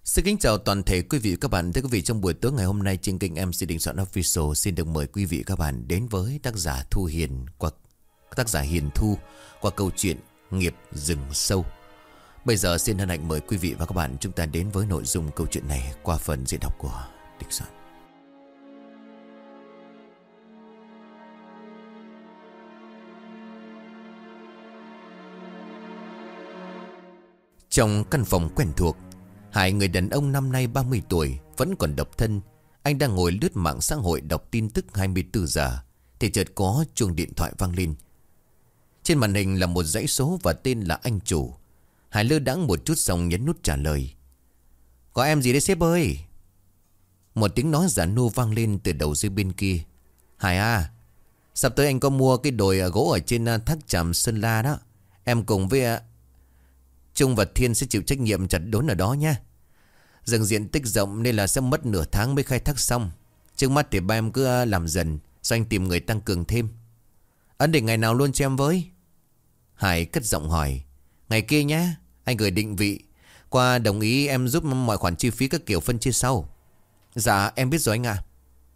Xin kính chào toàn thể quý vị và các bạn. Thưa quý vị, trong buổi tối ngày hôm nay trên kênh MC Đình Soạn Official xin được mời quý vị và các bạn đến với tác giả Hiền Thu qua câu chuyện Nghiệp Rừng Sâu. Bây giờ xin hân hạnh mời quý vị và các bạn chúng ta đến với nội dung câu chuyện này qua phần diễn đọc của Đình Soạn. Trong căn phòng quen thuộc, Hải, người đàn ông năm nay 30 tuổi, vẫn còn độc thân. Anh đang ngồi lướt mạng xã hội đọc tin tức 24 giờ thì chợt có chuông điện thoại vang lên. Trên màn hình là một dãy số và tên là anh chủ. Hải lơ đãng một chút xong nhấn nút trả lời. Có em gì đấy sếp ơi? Một tiếng nói già nua vang lên từ đầu dây bên kia. Hải à, sắp tới anh có mua cái đồi gỗ ở trên thác Tràm Sơn La đó. Em cùng với Trung và Thiên sẽ chịu trách nhiệm chặt đốn ở đó nha. Rừng diện tích rộng nên là sẽ mất nửa tháng mới khai thác xong. Trước mắt thì ba em cứ làm dần, rồi anh tìm người tăng cường thêm. Ấn định ngày nào luôn cho em với. Hải cất giọng hỏi. Ngày kia nhá, anh gửi định vị qua, đồng ý em giúp mọi khoản chi phí các kiểu phân chia sau. Dạ em biết rồi anh ạ.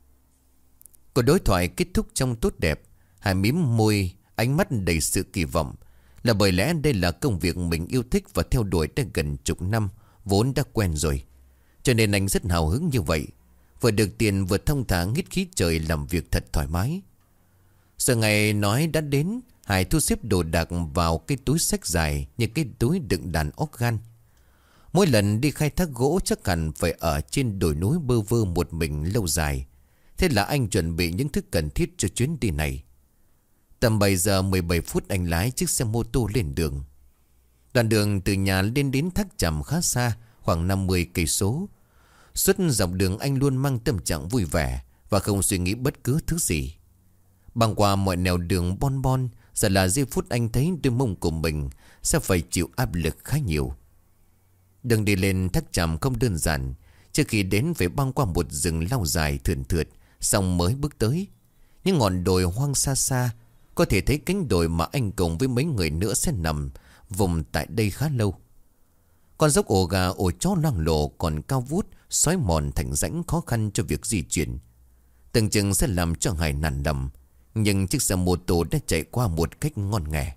Cuộc đối thoại kết thúc trong tốt đẹp. Hải mím môi, ánh mắt đầy sự kỳ vọng. Là bởi lẽ đây là công việc mình yêu thích và theo đuổi đã gần chục năm, vốn đã quen rồi. Cho nên anh rất hào hứng như vậy. Vừa được tiền vừa thông thả hít khí trời, làm việc thật thoải mái. Giờ ngày nói đã đến, Hải thu xếp đồ đạc vào cái túi xách dài như cái túi đựng đàn óc gan. Mỗi lần đi khai thác gỗ chắc hẳn phải ở trên đồi núi bơ vơ một mình lâu dài. Thế là anh chuẩn bị những thứ cần thiết cho chuyến đi này. Tầm 7 giờ 17 phút anh lái chiếc xe mô tô lên đường. Đoạn đường từ nhà lên đến thác Tràm khá xa, khoảng 50 cây số. Suốt dọc đường anh luôn mang tâm trạng vui vẻ và không suy nghĩ bất cứ thứ gì. Băng qua mọi nẻo đường bon bon, giờ là giây phút anh thấy đôi mông của mình sẽ phải chịu áp lực khá nhiều. Đường đi lên thác Tràm không đơn giản. Trước khi đến phải băng qua một rừng lau dài thườn thượt, xong mới bước tới những ngọn đồi hoang xa xa. Có thể thấy cánh đồi mà anh cùng với mấy người nữa sẽ nằm vùng tại đây khá lâu. Con dốc ổ gà ổ chó loang lổ còn cao vút, xói mòn thành rãnh khó khăn cho việc di chuyển. Tưởng chừng sẽ làm cho Hải nản lòng, nhưng chiếc xe mô tô đã chạy qua một cách ngon nghẻ.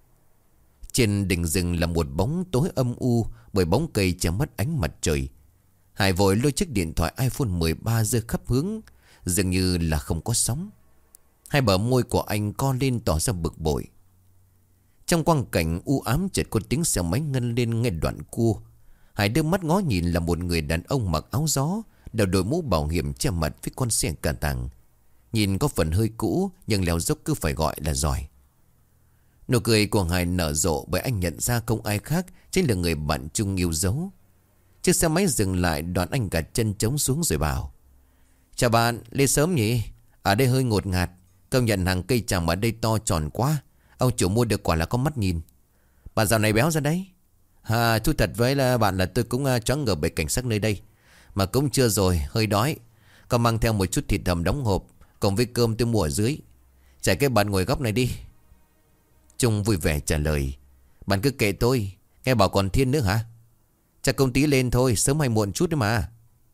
Trên đỉnh rừng là một bóng tối âm u bởi bóng cây che mất ánh mặt trời. Hải vội lôi chiếc điện thoại iPhone 13 giơ khắp hướng, dường như là không có sóng. Hai bờ môi của anh co lên tỏ ra bực bội. Trong quang cảnh u ám chợt có tiếng xe máy ngân lên ngay đoạn cua. Hải đưa mắt ngó nhìn là một người đàn ông mặc áo gió, đầu đội mũ bảo hiểm che mặt với con xe cà tàng. Nhìn có phần hơi cũ nhưng leo dốc cứ phải gọi là giỏi. Nụ cười của Hải nở rộ bởi anh nhận ra không ai khác chính là người bạn chung yêu dấu. Chiếc xe máy dừng lại, đoạn anh gạt chân trống xuống rồi bảo. Chào bạn, lên sớm nhỉ? Ở đây hơi ngột ngạt. Công nhận hàng cây tràm ở đây to tròn quá. Ông chủ mua được quả là có mắt nhìn. Bạn dạo này béo ra đấy. Thú thật với là bạn là tôi cũng choáng ngợp bởi cảnh sắc nơi đây. Mà cũng chưa rồi, hơi đói. Còn mang theo một chút thịt hầm đóng hộp cùng với cơm tôi mua ở dưới. Chạy cái bạn ngồi góc này đi. Trung vui vẻ trả lời. Bạn cứ kệ tôi. Nghe bảo còn Thiên nữa hả? Chắc công tí lên thôi, sớm hay muộn chút đấy mà.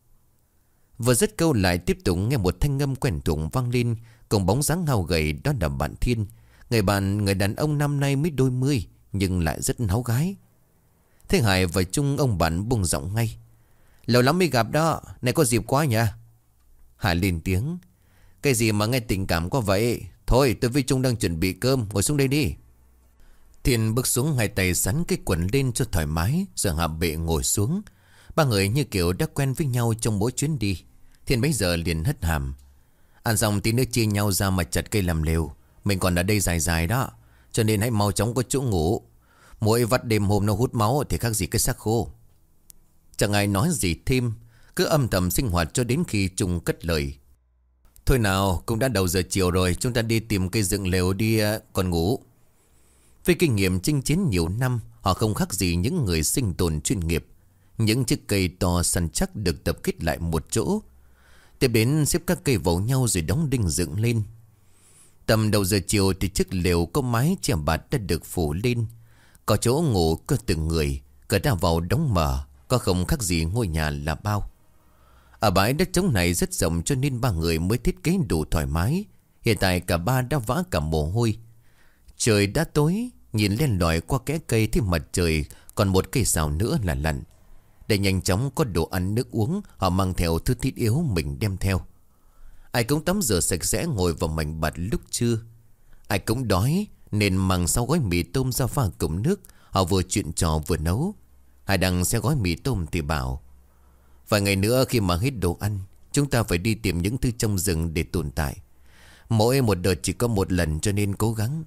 Vừa dứt câu lại tiếp tục nghe một thanh âm quen thuộc vang lên, cùng bóng dáng hao gầy. Đó là bạn Thiên, người đàn ông năm nay mới đôi mươi nhưng lại rất háo gái. Thế Hải và Trung ông bạn buông giọng ngay. Lâu lắm mới gặp đó, này có dịp quá nhỉ? Hải lên tiếng. Cái gì mà nghe tình cảm quá vậy? Thôi tôi với Trung đang chuẩn bị cơm, ngồi xuống đây đi. Thiên bước xuống, hai tay sắn cái quần lên cho thoải mái, rồi hạ bệ ngồi xuống. Ba người như kiểu đã quen với nhau trong mỗi chuyến đi. Thiên bấy giờ liền hất hàm. Ăn xong tí nữa chia nhau ra mà chặt cây làm lều. Mình còn ở đây dài dài đó, cho nên hãy mau chóng có chỗ ngủ. Mỗi vắt đêm hôm nó hút máu thì khác gì cái xác khô. Chẳng ai nói gì thêm, cứ âm thầm sinh hoạt cho đến khi Trung cất lời. Thôi nào, cũng đã đầu giờ chiều rồi, chúng ta đi tìm cây dựng lều đi còn ngủ. Với kinh nghiệm chinh chiến nhiều năm, họ không khác gì những người sinh tồn chuyên nghiệp. Những chiếc cây to săn chắc được tập kết lại một chỗ. Tiếp đến xếp các cây vào nhau rồi đóng đinh dựng lên. Tầm đầu giờ chiều thì chiếc lều có mái che bạt đã được phủ lên. Có chỗ ngủ có từng người, cửa ra vào đóng mở, có không khác gì ngôi nhà là bao. Ở bãi đất trống này rất rộng cho nên ba người mới thiết kế đủ thoải mái. Hiện tại cả ba đã vã cả mồ hôi. Trời đã tối, nhìn lên lỏi qua kẽ cây thì mặt trời còn một cây rào nữa là lặn. Để nhanh chóng có đồ ăn nước uống, họ mang theo thứ thiết yếu mình đem theo. Ai cũng tắm rửa sạch sẽ ngồi vào mảnh bạt lúc trưa. Ai cũng đói nên mang 6 gói mì tôm ra pha cùng nước. Họ vừa chuyện trò vừa nấu. Hải Đăng sẽ gói mì tôm thì bảo: vài ngày nữa khi mà hết đồ ăn, chúng ta phải đi tìm những thứ trong rừng để tồn tại. Mỗi một đợt chỉ có một lần cho nên cố gắng.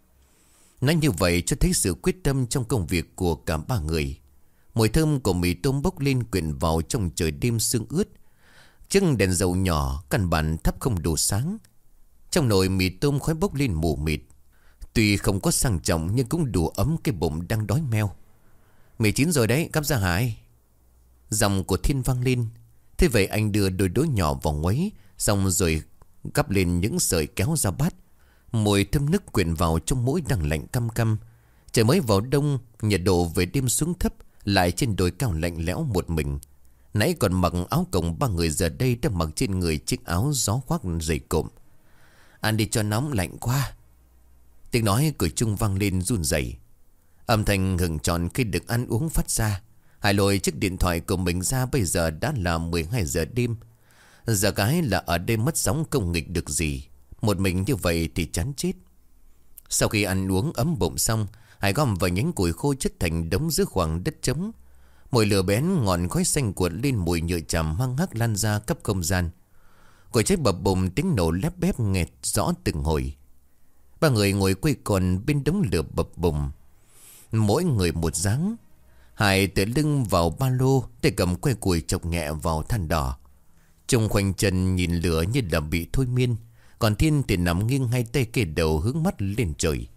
Nói như vậy cho thấy sự quyết tâm trong công việc của cả ba người. Mùi thơm của mì tôm bốc lên quyện vào trong trời đêm sương ướt. Chiếc đèn dầu nhỏ căn bản thắp không đủ sáng. Trong nồi mì tôm khói bốc lên mù mịt. Tuy không có sang trọng nhưng cũng đủ ấm cái bụng đang đói meo. Mì chín rồi đấy, gắp ra Hải. Giọng của Thiên vang lên. Thế vậy anh đưa đôi đũa nhỏ vào nguấy, xong rồi gắp lên những sợi kéo ra bát. Mùi thơm nức quyện vào trong mũi đang lạnh căm căm. Trời mới vào đông, nhiệt độ về đêm xuống thấp. Lại trên đồi cao lạnh lẽo một mình. Nãy còn mặc áo cổng, ba người giờ đây đã mặc trên người chiếc áo gió khoác dày cộm. Ăn đi cho nóng, lạnh quá. Tiếng nói của Trung vang lên run rẩy. Âm thanh hừng tròn khi được ăn uống phát ra. Hải lôi chiếc điện thoại của mình ra. Bây giờ đã là 12 giờ đêm. Giờ cái là ở đây mất sóng không nghịch được gì. Một mình như vậy thì chán chết. Sau khi ăn uống ấm bụng xong, Hải gom vài nhánh củi khô chất thành đống giữa khoảng đất trống. Mùi lửa bén ngọn khói xanh cuộn lên, mùi nhựa tràm hăng hắc lan ra khắp không gian. Củi cháy bập bùng, tiếng nổ lép bép nghẹt rõ từng hồi. Ba người ngồi quây quần bên đống lửa bập bùng, mỗi người một dáng. Hải tựa lưng vào ba lô, tay cầm que củi chọc nhẹ vào than đỏ. Trung khoanh chân nhìn lửa như là bị thôi miên. Còn Thiên thì nằm nghiêng hai tay kề đầu hướng mắt lên trời.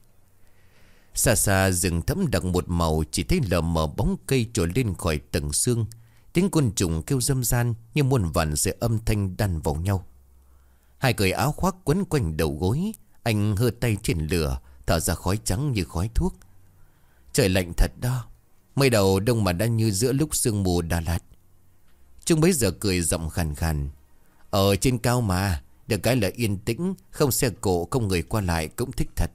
Xa xa rừng thẫm đặc một màu, chỉ thấy lờ mờ bóng cây trồi lên khỏi tầng sương. Tiếng côn trùng kêu râm ran như muôn vàn sợi âm thanh đan vào nhau. Hai cởi áo khoác quấn quanh đầu gối. Anh hơ tay trên lửa, thở ra khói trắng như khói thuốc. Trời lạnh thật đó. Mới đầu đông mà đã như giữa lúc sương mù Đà Lạt. Trung bấy giờ cười giọng khàn khàn. Ở trên cao mà, được cái là yên tĩnh, không xe cộ, không người qua lại, cũng thích thật.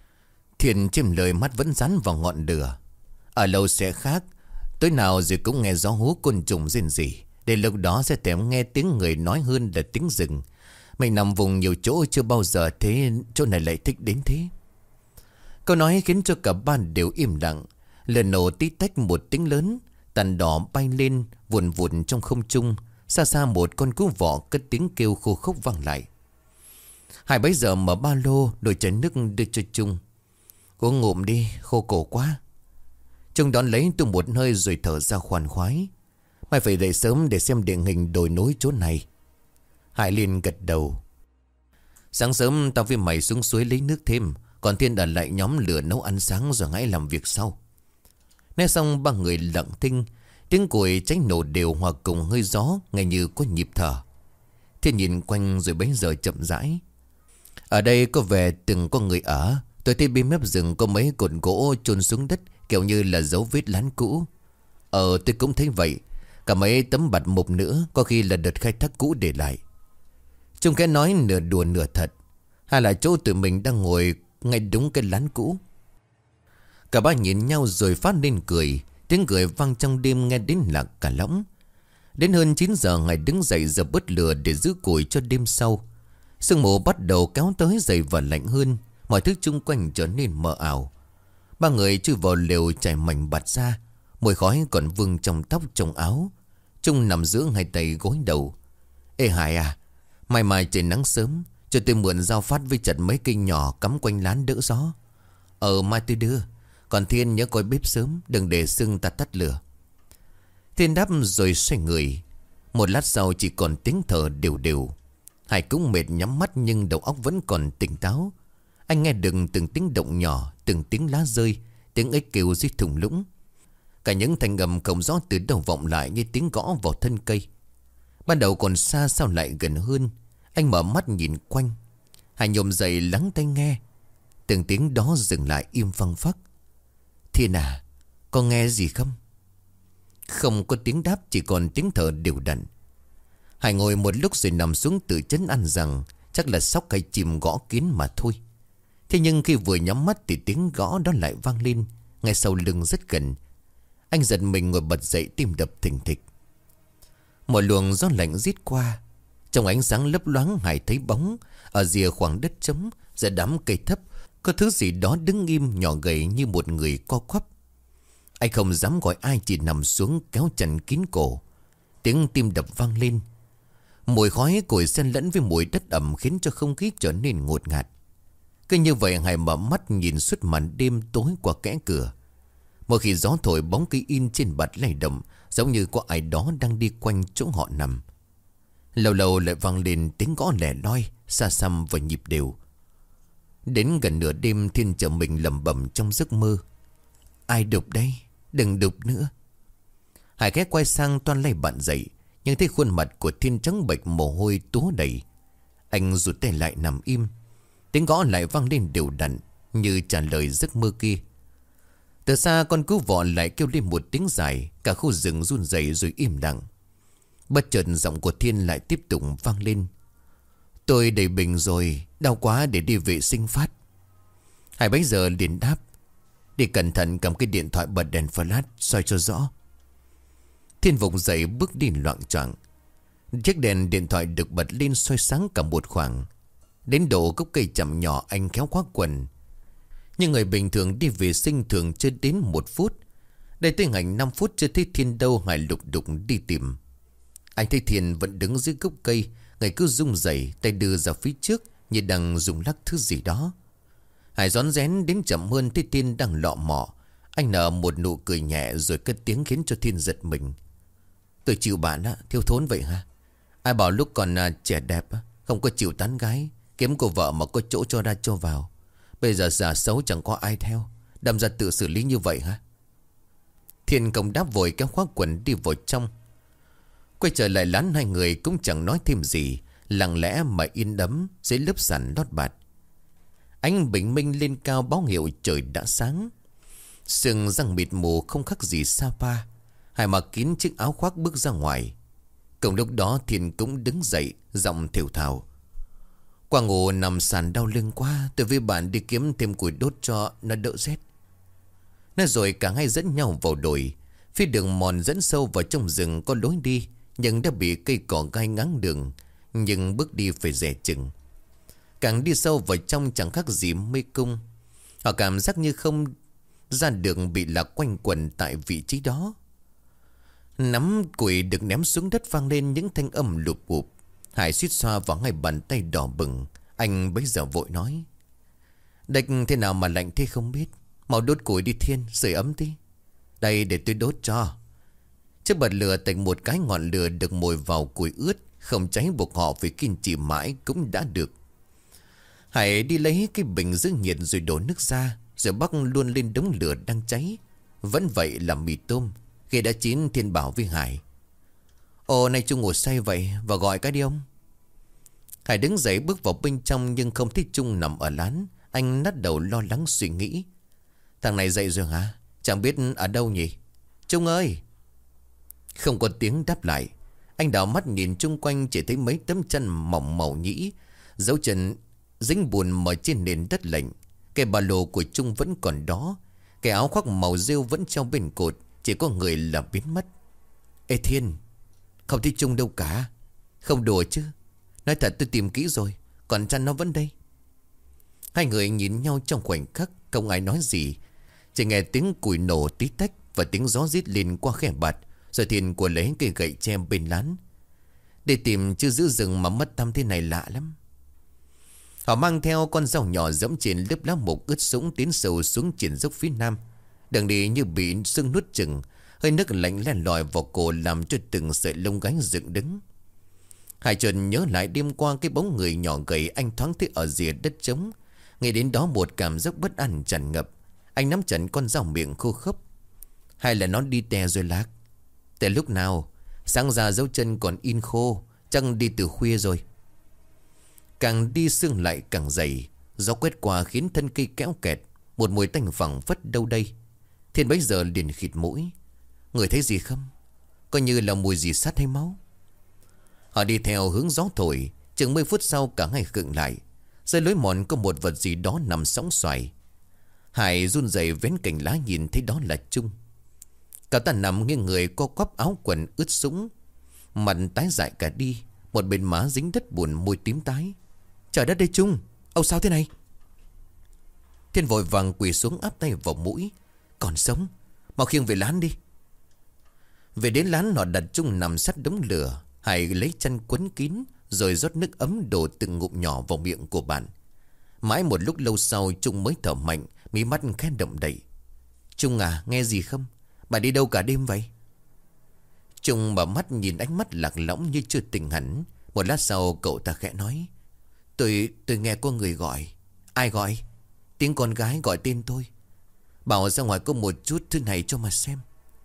Thiên chêm lời, mắt vẫn dán vào ngọn lửa. Ở lâu sẽ khác. Tối nào rồi cũng nghe gió hú côn trùng rên rỉ. Để lúc đó sẽ thèm nghe tiếng người nói hơn là tiếng rừng. Mình nằm vùng nhiều chỗ chưa bao giờ thế, chỗ này lại thích đến thế. Câu nói khiến cho cả ba đều im lặng. Lần nổ tí tách một tiếng lớn. Tàn đỏ bay lên vùn vùn trong không trung. Xa xa một con cú vọ cất tiếng kêu khô khốc vang lại. Hải bấy giờ mở ba lô, đổ chai nước đưa cho Trung. Uống ngụm đi, khô cổ quá. Trung đón lấy tung một hơi rồi thở ra khoan khoái. Mày phải dậy sớm để xem địa hình đồi núi chỗ này. Hải liền gật đầu. Sáng sớm tao với mày xuống suối lấy nước thêm. Còn Thiên ở lại nhóm lửa nấu ăn sáng rồi hãy làm việc sau. Nói xong ba người lặng thinh. Tiếng củi cháy nổ đều hòa cùng hơi gió, nghe như có nhịp thở. Thiên nhìn quanh rồi bấy giờ chậm rãi. Ở đây có vẻ từng có người ở. Tôi thấy bên mép rừng có mấy cột gỗ chôn xuống đất, kiểu như là dấu vết lán cũ. Tôi cũng thấy vậy. Cả mấy tấm bạt mục nữa, có khi là đợt khai thác cũ để lại. Trung cái nói nửa đùa nửa thật. Hay là chỗ tụi mình đang ngồi ngay đúng cái lán cũ. Cả ba nhìn nhau rồi phát lên cười. Tiếng cười vang trong đêm nghe đến lạc cả lõng. Đến hơn 9 giờ Ngày đứng dậy giờ bớt lửa để giữ củi cho đêm sau. Sương mù bắt đầu kéo tới dày và lạnh hơn. Mọi thứ chung quanh trở nên mờ ảo. Ba người chui vào lều trải mảnh bạt ra. Mùi khói còn vương trong tóc trong áo. Trung nằm giữa hai tay gối đầu. Ê Hải à, mai mai trời nắng sớm, cho tôi mượn dao phát với chặt mấy cây nhỏ cắm quanh lán đỡ gió. Mai tôi đưa. Còn Thiên nhớ coi bếp sớm, đừng để sưng ta tắt lửa. Thiên đáp rồi xoay người. Một lát sau chỉ còn tiếng thở đều đều. Hải cũng mệt nhắm mắt nhưng đầu óc vẫn còn tỉnh táo. Anh nghe được từng tiếng động nhỏ, từng tiếng lá rơi, tiếng ếch kêu dưới thung lũng. Cả những thanh âm không rõ từ đầu vọng lại như tiếng gõ vào thân cây. Ban đầu còn xa sao lại gần hơn. Anh mở mắt nhìn quanh. Hải nhổm dậy lắng tai nghe. Từng tiếng đó dừng lại im phăng phắc. Thiên à, có nghe gì không? Không có tiếng đáp, chỉ còn tiếng thở đều đặn. Hải ngồi một lúc rồi nằm xuống tự trấn an rằng chắc là sóc hay chim gõ kín mà thôi. Thế nhưng khi vừa nhắm mắt thì tiếng gõ đó lại vang lên ngay sau lưng rất gần. Anh giật mình ngồi bật dậy, tim đập thình thịch. Một luồng gió lạnh rít qua. Trong ánh sáng lấp loáng, Hải thấy bóng ở rìa khoảng đất trống, giữa đám cây thấp, có thứ gì đó đứng im nhỏ gầy như một người co quắp. Anh không dám gọi ai, chỉ nằm xuống kéo chăn kín cổ. Tiếng tim đập vang lên. Mùi khói củi xen lẫn với mùi đất ẩm khiến cho không khí trở nên ngột ngạt. Cứ như vậy Hải mở mắt nhìn suốt màn đêm tối qua kẽ cửa. Mỗi khi gió thổi, bóng cây in trên bạt lay động, giống như có ai đó đang đi quanh chỗ họ nằm. Lâu lâu lại vang lên tiếng gõ lẻ loi, xa xăm và nhịp đều. Đến gần nửa đêm, Thiên chờ mình lẩm bẩm trong giấc mơ: ai đục đây? Đừng đục nữa. Hải ghé quay sang toan lay bạn dậy, nhưng thấy khuôn mặt của Thiên trắng bệch, mồ hôi túa đầy. Anh rụt tay lại nằm im. Tiếng gõ lại vang lên đều đặn như trả lời giấc mơ kia. Từ xa con cú vọ lại kêu lên một tiếng dài. Cả khu rừng run rẩy rồi im lặng. Bất chợt giọng của Thiên lại tiếp tục vang lên: tôi đầy bình rồi, đau quá, để đi vệ sinh phát. Hải bấy giờ liền đáp: đi cẩn thận, cầm cái điện thoại bật đèn flash soi cho rõ. Thiên vùng dậy bước đi loạng choạng. Chiếc đèn điện thoại được bật lên soi sáng cả một khoảng. Đến độ gốc cây chậm nhỏ anh khéo khoác quần. Nhưng người bình thường đi vệ sinh thường chưa đến 1 phút. Đây tới hành 5 phút chưa thấy Thiên đâu. Hải lục đục đi tìm. Anh thấy Thiên vẫn đứng dưới gốc cây, người cứ rung rẩy, tay đưa ra phía trước như đang dùng lắc thứ gì đó. Hải rón rén đến chậm hơn, thấy Thiên đang lọ mọ. Anh nở một nụ cười nhẹ rồi cất tiếng khiến cho Thiên giật mình: tôi chịu bạn á, thiếu thốn vậy hả? Ai bảo lúc còn trẻ đẹp á, không có chịu tán gái, kiếm cô vợ mà có chỗ cho ra cho vào. Bây giờ giả xấu chẳng có ai theo, đâm ra tự xử lý như vậy hả? Thiên công đáp vội kéo khoác quần đi vào trong. Quay trở lại lán, hai người cũng chẳng nói thêm gì, lặng lẽ mà yên đắm dưới lớp sàn lót bạt. Ánh bình minh lên cao báo hiệu trời đã sáng. Sương răng mịt mù không khác gì Sapa. Hải mặc kín chiếc áo khoác bước ra ngoài. Cùng lúc đó Thiên cũng đứng dậy, giọng thều thào: qua ngủ nằm sàn đau lưng quá, tôi với bạn đi kiếm thêm củi đốt cho nó đỡ rét. Nói rồi cả hai dẫn nhau vào đồi. Phía đường mòn dẫn sâu vào trong rừng có lối đi, nhưng đã bị cây cỏ gai ngáng đường, nhưng bước đi phải dè chừng. Càng đi sâu vào trong chẳng khác gì mê cung. Họ cảm giác như không ra đường, bị lạc quanh quẩn tại vị trí đó. Nắm củi được ném xuống đất vang lên những thanh âm lụp bụp. Hải suýt xoa vào ngay bàn tay đỏ bừng. Anh bấy giờ vội nói: đạch thế nào mà lạnh thế không biết. Mau đốt củi đi Thiên, sưởi ấm tí. Đây để tôi đốt cho. Chiếc bật lửa tạch một cái, ngọn lửa được mồi vào củi ướt, không cháy buộc họ phải kiên trì mãi cũng đã được. Hải đi lấy cái bình giữ nhiệt rồi đổ nước ra, rồi bắc luôn lên đống lửa đang cháy. Vẫn vậy là mì tôm. Khi đã chín, Thiên bảo với Hải: ồ, nay Trung ngủ say vậy, và gọi cái đi ông. Hải đứng dậy bước vào bên trong nhưng không thấy Trung nằm ở lán. Anh nát đầu lo lắng suy nghĩ: thằng này dậy rồi hả? Chẳng biết ở đâu nhỉ? Trung ơi! Không có tiếng đáp lại. Anh đảo mắt nhìn chung quanh, chỉ thấy mấy tấm chân mỏng màu nhĩ, dấu chân dính bùn mờ trên nền đất lạnh. Cái ba lô của Trung vẫn còn đó. Cái áo khoác màu rêu vẫn treo bên cột. Chỉ có người là biến mất. Ê Thiên, không thấy Trung đâu cả. Không đùa chứ? Nói thật tôi tìm kỹ rồi, còn chăn nó vẫn đây. Hai người nhìn nhau trong khoảnh khắc, không ai nói gì. Chỉ nghe tiếng củi nổ tí tách và tiếng gió rít lên qua khe bạt. Rồi Thiên của lấy cây gậy tre bên lán. Để tìm chứ giữ rừng mà mất tăm thế này lạ lắm. Họ mang theo con dao nhỏ dẫm trên lớp lá mục ướt sũng, tiến sâu xuống triển dốc phía nam. Đường đi như bị sương nuốt chừng. Hơi nước lạnh len lỏi vào cổ làm cho từng sợi lông gánh dựng đứng. Hải chợt nhớ lại đêm qua cái bóng người nhỏ gầy anh thoáng thấy ở rìa đất trống. Ngay đến đó một cảm giác bất an tràn ngập. Anh nắm chặt con dao, miệng khô khốc. Hay là nó đi tè rồi lạc? Từ lúc nào? Sáng ra dấu chân còn in khô, chắc đi từ khuya rồi. Càng đi sương lại càng dày. Gió quét qua khiến thân cây kéo kẹt. Một mùi tanh phẳng phất đâu đây. Thiên bấy giờ liền khịt mũi. Người thấy gì không? coi như là mùi gì sắt hay máu. Họ đi theo hướng gió thổi. Chừng 10 phút sau cả hai khựng lại. Dưới lối mòn có một vật gì đó nằm sóng xoài. Hải run rẩy vén cành lá nhìn thấy đó là Trung. Cậu ta nằm nghiêng người co quắp, áo quần ướt sũng, mặt tái dại cả đi, một bên má dính đất bùn, môi tím tái. Trời đất ơi Trung, ông sao thế này? Thiên vội vàng quỳ xuống áp tay vào mũi. Còn sống, mau khiêng về lán đi. Về đến lán họ đặt Trung nằm sát đống lửa. Hải lấy chăn quấn kín rồi rót nước ấm đổ từng ngụm nhỏ vào miệng của bạn. Mãi một lúc lâu sau Trung mới thở mạnh, mí mắt khẽ động đậy. Trung à, nghe gì không? Bà đi đâu cả đêm vậy? Trung mở mắt nhìn ánh mắt lạc lõng như chưa tỉnh hẳn. Một lát sau cậu ta khẽ nói. Tôi nghe có người gọi. Ai gọi? Tiếng con gái gọi tên tôi. Bảo ra ngoài có một chút thứ này cho mà xem.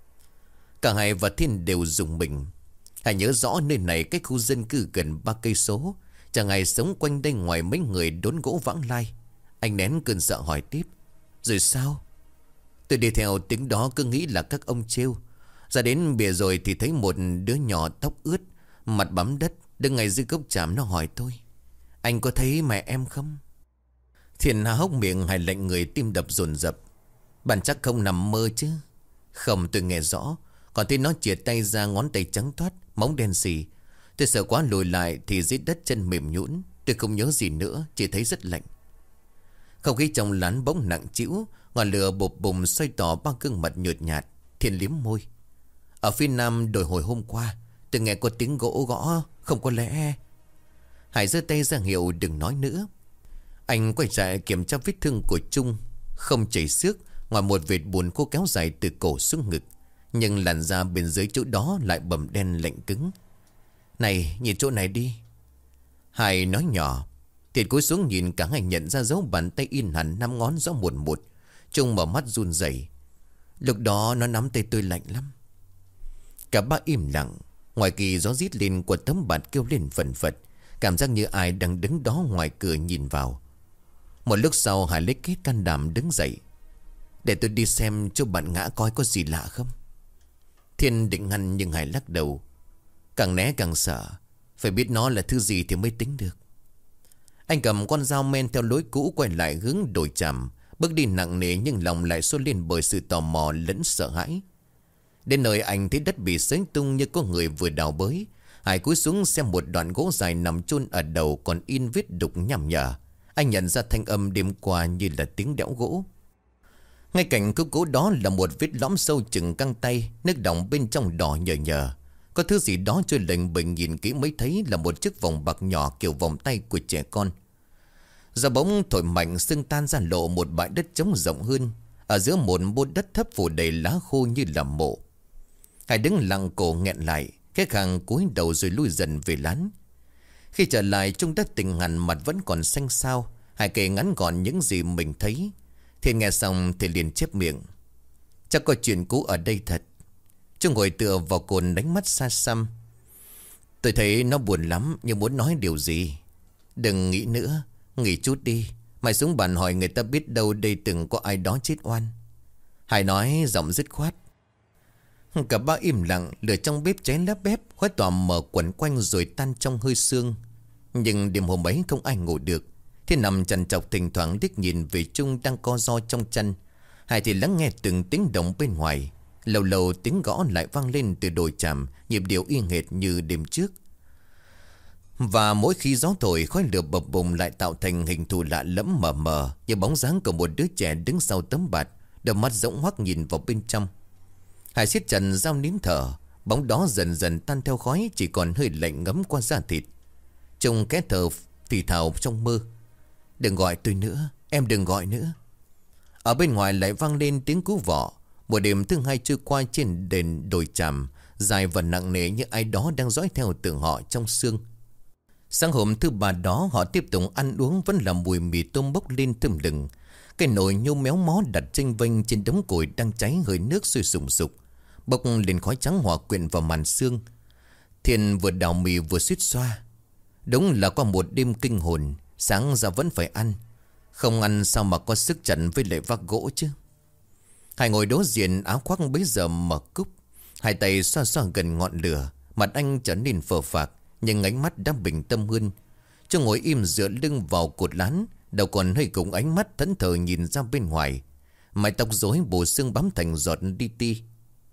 Cả Hải và Thiên đều rùng mình. Hải nhớ rõ nơi này cách khu dân cư gần 3 cây số. Chẳng ai sống quanh đây ngoài mấy người đốn gỗ vãng lai. Anh nén cơn sợ hỏi tiếp. Rồi sao? Tôi đi theo tiếng đó cứ nghĩ là các ông trêu. Ra đến bìa rồi thì thấy một đứa nhỏ tóc ướt, mặt bắm đất, đứng ngay dưới gốc tràm. Nó hỏi tôi. Anh có thấy mẹ em không? Thiên há hốc miệng, Hải lạnh người, tim đập dồn dập. Bạn chắc không nằm mơ chứ? Không, tôi nghe rõ. Còn thấy nó chìa tay ra, ngón tay trắng toát, móng đen xì. Tôi sợ quá lùi lại thì dưới đất chân mềm nhũn. Tôi không nhớ gì nữa, chỉ thấy rất lạnh. Không khí trong lán bỗng nặng trĩu. Ngọn lửa bộp bùng xoay tỏ ba gương mặt nhợt nhạt. Thiên liếm môi. Ở phía nam đồi hồi hôm qua tôi nghe có tiếng gỗ gõ. Không có lẽ... Hải giơ tay ra hiệu đừng nói nữa. Anh quay lại kiểm tra vết thương của Trung. Không chảy xước, ngoài một vệt buồn khô kéo dài từ cổ xuống ngực. Nhưng làn da bên dưới chỗ đó lại bầm đen lạnh cứng. Này, nhìn chỗ này đi. Hải nói nhỏ. Thiệt cúi xuống nhìn, cả hai nhận ra dấu bàn tay in hẳn 5 ngón rõ một một. Trung mở mắt run rẩy. Lúc đó nó nắm tay tôi lạnh lắm. Cả ba im lặng. Ngoài kỳ gió rít lên, của tấm bạt kêu lên phần phật. Cảm giác như ai đang đứng đó ngoài cửa nhìn vào. Một lúc sau Hải lấy hết can đảm đứng dậy. Để tôi đi xem cho bạn ngã coi có gì lạ không. Thiên định ngăn nhưng Hải lắc đầu. Càng né càng sợ. Phải biết nó là thứ gì thì mới tính được. Anh cầm con dao men theo lối cũ quay lại hướng đồi tràm. Bước đi nặng nề nhưng lòng lại sôi lên bởi sự tò mò lẫn sợ hãi. Đến nơi anh thấy đất bị xới tung như có người vừa đào bới. Hải cúi xuống xem một đoạn gỗ dài nằm chôn ở đầu còn in vết đục nhằm nhở. Anh nhận ra thanh âm đêm qua như là tiếng đẽo gỗ. Ngay cạnh khúc gỗ đó là một vết lõm sâu chừng căng tay. Nước đọng bên trong đỏ nhờ nhờ. Có thứ gì đó trôi lềnh bềnh, nhìn kỹ mới thấy là một chiếc vòng bạc nhỏ kiểu vòng tay của trẻ con. Gió bỗng thổi mạnh sưng tan ra lộ một bãi đất trống rộng hơn. Ở giữa một bôn đất thấp phủ đầy lá khô như là mộ. Hải đứng lặng cổ nghẹn lại. Khách hàng cúi đầu rồi lui dần về lán. Khi trở lại Trung đã tỉnh hẳn, mặt vẫn còn xanh xao. Hải kể ngắn gọn những gì mình thấy. Thì nghe xong thì liền chép miệng. Chắc có chuyện cũ ở đây thật. Trung ngồi tựa vào cồn đánh mắt xa xăm. Tôi thấy nó buồn lắm nhưng muốn nói điều gì. Đừng nghĩ nữa, nghỉ chút đi. Mày xuống bàn hỏi người ta, biết đâu đây từng có ai đó chết oan. Hải nói giọng dứt khoát. Cả ba im lặng. Lửa trong bếp cháy lép bép, khói tỏa mở quẩn quanh rồi tan trong hơi sương. Nhưng đêm hôm ấy không ai ngủ được. Thiên nằm trằn trọc thỉnh thoảng liếc nhìn về Trung đang co ro trong chân. Hải thì lắng nghe từng tiếng động bên ngoài. Lâu lâu tiếng gõ lại vang lên từ đồi tràm, nhịp điệu y hệt như đêm trước. Và mỗi khi gió thổi, khói lửa bập bùng lại tạo thành hình thù lạ lẫm mờ mờ, như bóng dáng của một đứa trẻ đứng sau tấm bạt, đôi mắt rỗng hoắc nhìn vào bên trong. Hải siết chặt dao nín thở. Bóng đó dần dần tan theo khói, chỉ còn hơi lạnh ngấm qua da thịt. Trông cái thở thì thào trong mơ. Đừng gọi tôi nữa, em đừng gọi nữa. Ở bên ngoài lại vang lên tiếng cứu vọ. Một đêm thứ hai trôi qua trên đền đồi tràm, dài và nặng nề như ai đó đang dõi theo từng họ trong sương. Sáng hôm thứ ba đó họ tiếp tục ăn uống, vẫn là mùi mì tôm bốc lên thơm lừng. Cái nồi nhô méo mó đặt chênh vênh trên đống củi đang cháy, hơi nước sôi sùng sục, bốc lên khói trắng hòa quyện vào màn sương. Thiên vừa đào mì vừa suýt xoa. Đúng là qua một đêm kinh hồn, sáng ra vẫn phải ăn. Không ăn sao mà có sức chặn với lại vác gỗ chứ. Hải ngồi đối diện, áo khoác bấy giờ mở cúc. Hai tay xoa xoa gần ngọn lửa. Mặt anh trở nên phờ phạc, nhưng ánh mắt đã bình tâm hơn. Trông ngồi im dựa lưng vào cột lán, đầu còn hơi cùng ánh mắt thẫn thờ nhìn ra bên ngoài. Mái tóc rối bộ xương bám thành giọt đi ti.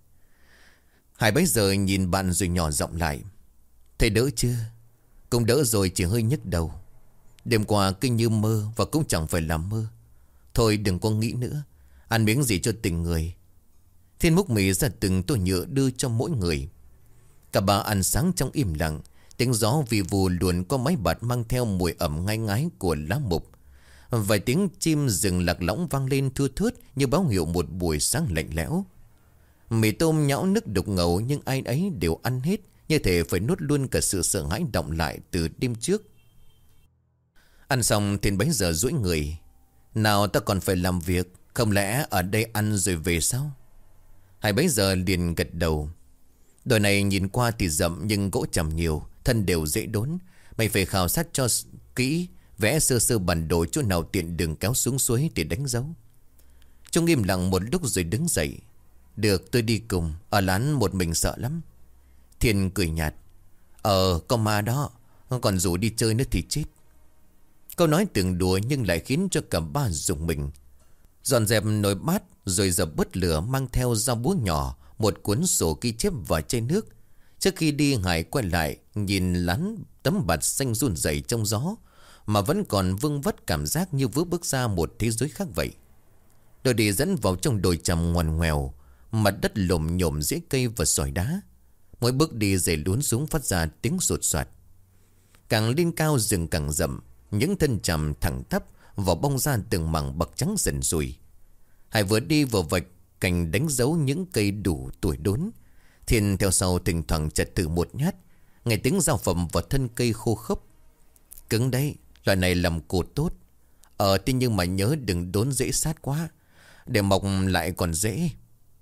Hải bấy giờ nhìn bạn rồi nhỏ giọng lại. Thầy đỡ chưa? Cũng đỡ rồi, chỉ hơi nhức đầu. Đêm qua kinh như mơ, và cũng chẳng phải là mơ. Thôi đừng có nghĩ nữa, ăn miếng gì cho tỉnh người. Thiên múc mì ra từng tô nhựa đưa cho mỗi người. Cả ba ăn sáng trong im lặng. Tiếng gió vì vù luồn có máy bạt mang theo mùi ẩm ngai ngái của lá mục. Vài tiếng chim rừng lạc lõng vang lên thưa thớt như báo hiệu một buổi sáng lạnh lẽo. Mì tôm nhão nước đục ngầu, nhưng ai ấy đều ăn hết, như thể phải nuốt luôn cả sự sợ hãi đọng lại từ đêm trước. Ăn xong Thiên bấy giờ duỗi người. Nào ta còn phải làm việc, không lẽ ở đây ăn rồi về sao? Hải bấy giờ liền gật đầu. Đồi này nhìn qua thì rậm nhưng gỗ chầm nhiều, thân đều dễ đốn. Mày phải khảo sát cho kỹ, vẽ sơ sơ bản đồ chỗ nào tiện đường kéo xuống suối để đánh dấu. Trung im lặng một lúc rồi đứng dậy. Được, tôi đi cùng, ở lán một mình sợ lắm. Thiên cười nhạt. Có ma đó, còn rủ đi chơi nữa thì chết. Câu nói tưởng đùa nhưng lại khiến cho cả ba rùng mình. Dọn dẹp nồi bát rồi dập bớt lửa, mang theo dao búa nhỏ, một cuốn sổ ghi chép và chai nước. Trước khi đi Hải quay lại nhìn lán tấm bạt xanh run rẩy trong gió, mà vẫn còn vương vất cảm giác như vừa bước ra một thế giới khác vậy. Rồi đi dẫn vào trong đồi trầm ngoằn ngoèo, mặt đất lồm nhổm rễ cây và sỏi đá. Mỗi bước đi dày lún xuống phát ra tiếng sột soạt. Càng lên cao rừng càng rậm, những thân trầm thẳng tắp vào bong ra từng mảng bậc trắng dần rùi. Hải vừa đi vừa vạch cành đánh dấu những cây đủ tuổi đốn. Thiên theo sau thỉnh thoảng chặt thử một nhát, nghe tiếng dao phẩm vào thân cây khô khốc. Cứng đấy, loại này làm cột tốt. Thế nhưng mà nhớ đừng đốn dễ sát quá, để mọc lại còn dễ.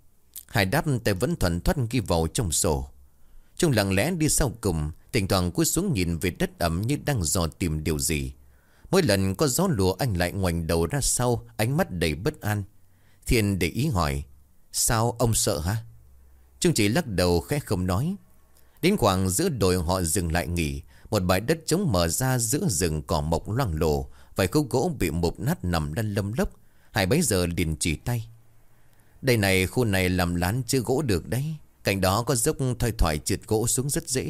Hải đáp tay vẫn thuần thoát ghi vào trong sổ. Trung lặng lẽ đi sau cùng, thỉnh thoảng cúi xuống nhìn về đất ẩm như đang dò tìm điều gì. Mỗi lần có gió lùa anh lại ngoảnh đầu ra sau, ánh mắt đầy bất an. Thiên để ý hỏi. Sao ông sợ hả? Trung chỉ lắc đầu khẽ không nói. Đến khoảng giữa đồi họ dừng lại nghỉ. Một bãi đất trống mở ra giữa rừng cỏ mọc loang lổ. Vài khúc gỗ bị mục nát nằm lăn lâm lốc. Hải bấy giờ liền chỉ tay. Đây này, khu này làm lán chưa gỗ được đấy. Cạnh đó có dốc thoai thoải trượt gỗ xuống rất dễ.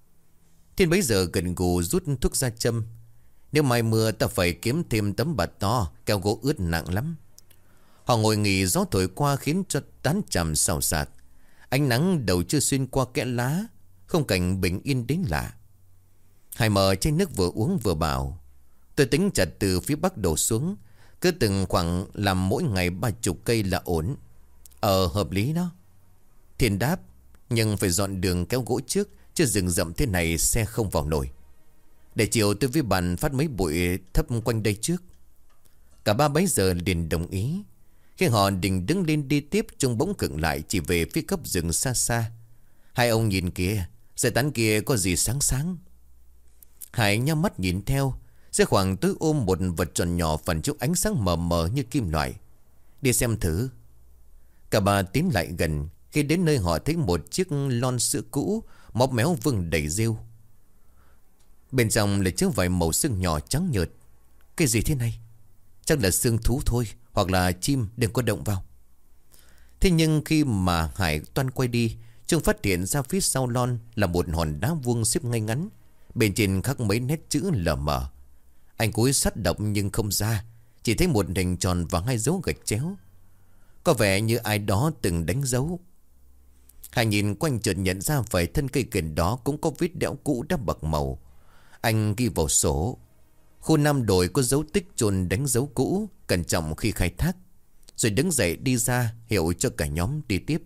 Thiên bấy giờ gần gù rút thuốc ra châm. Nếu mai mưa ta phải kiếm thêm tấm bạt to, keo gỗ ướt nặng lắm. Họ ngồi nghỉ, gió thổi qua khiến cho tán trầm xào xạc. Ánh nắng đầu chưa xuyên qua kẽ lá, không cảnh bình yên đến lạ. Hải mở chai nước vừa uống vừa bảo. Tôi tính chặt từ phía bắc đổ xuống, cứ từng khoảng làm mỗi ngày 30 cây là ổn. Hợp lý đó. Thiên đáp. Nhưng phải dọn đường kéo gỗ trước, chứ rừng rậm thế này xe không vào nổi. Để chiều tôi với bạn phát mấy bụi thấp quanh đây trước. Cả ba bấy giờ liền đồng ý. Khi họ định đứng lên đi tiếp, Trung bỗng khựng lại chỉ về phía góc rừng xa xa. Hai ông nhìn kìa, dãy tán kia có gì sáng sáng. Hải nhắm mắt nhìn theo. Dưới khoảng tối ôm một vật tròn nhỏ phản chiếu ánh sáng mờ mờ như kim loại. Đi xem thử. Cả ba tiến lại gần. Khi đến nơi họ thấy một chiếc lon sữa cũ, móc méo vương đầy rêu. Bên trong là chiếc vải màu xương nhỏ trắng nhợt. Cái gì thế này? Chắc là xương thú thôi, hoặc là chim, đừng có động vào. Thế nhưng khi mà Hải toan quay đi, Trung phát hiện ra phía sau lon là một hòn đá vuông xếp ngay ngắn. Bên trên khắc mấy nét chữ lờ mờ. Anh cúi sát đọc nhưng không ra, chỉ thấy một hình tròn và 2 dấu gạch chéo. Có vẻ như ai đó từng đánh dấu. Hải nhìn quanh chợt nhận ra phải thân cây gần đó cũng có vết đẽo cũ đã bạc màu. Anh ghi vào sổ. Khu Nam Đồi có dấu tích chôn đánh dấu cũ, cẩn trọng khi khai thác. Rồi đứng dậy đi ra hiệu cho cả nhóm đi tiếp.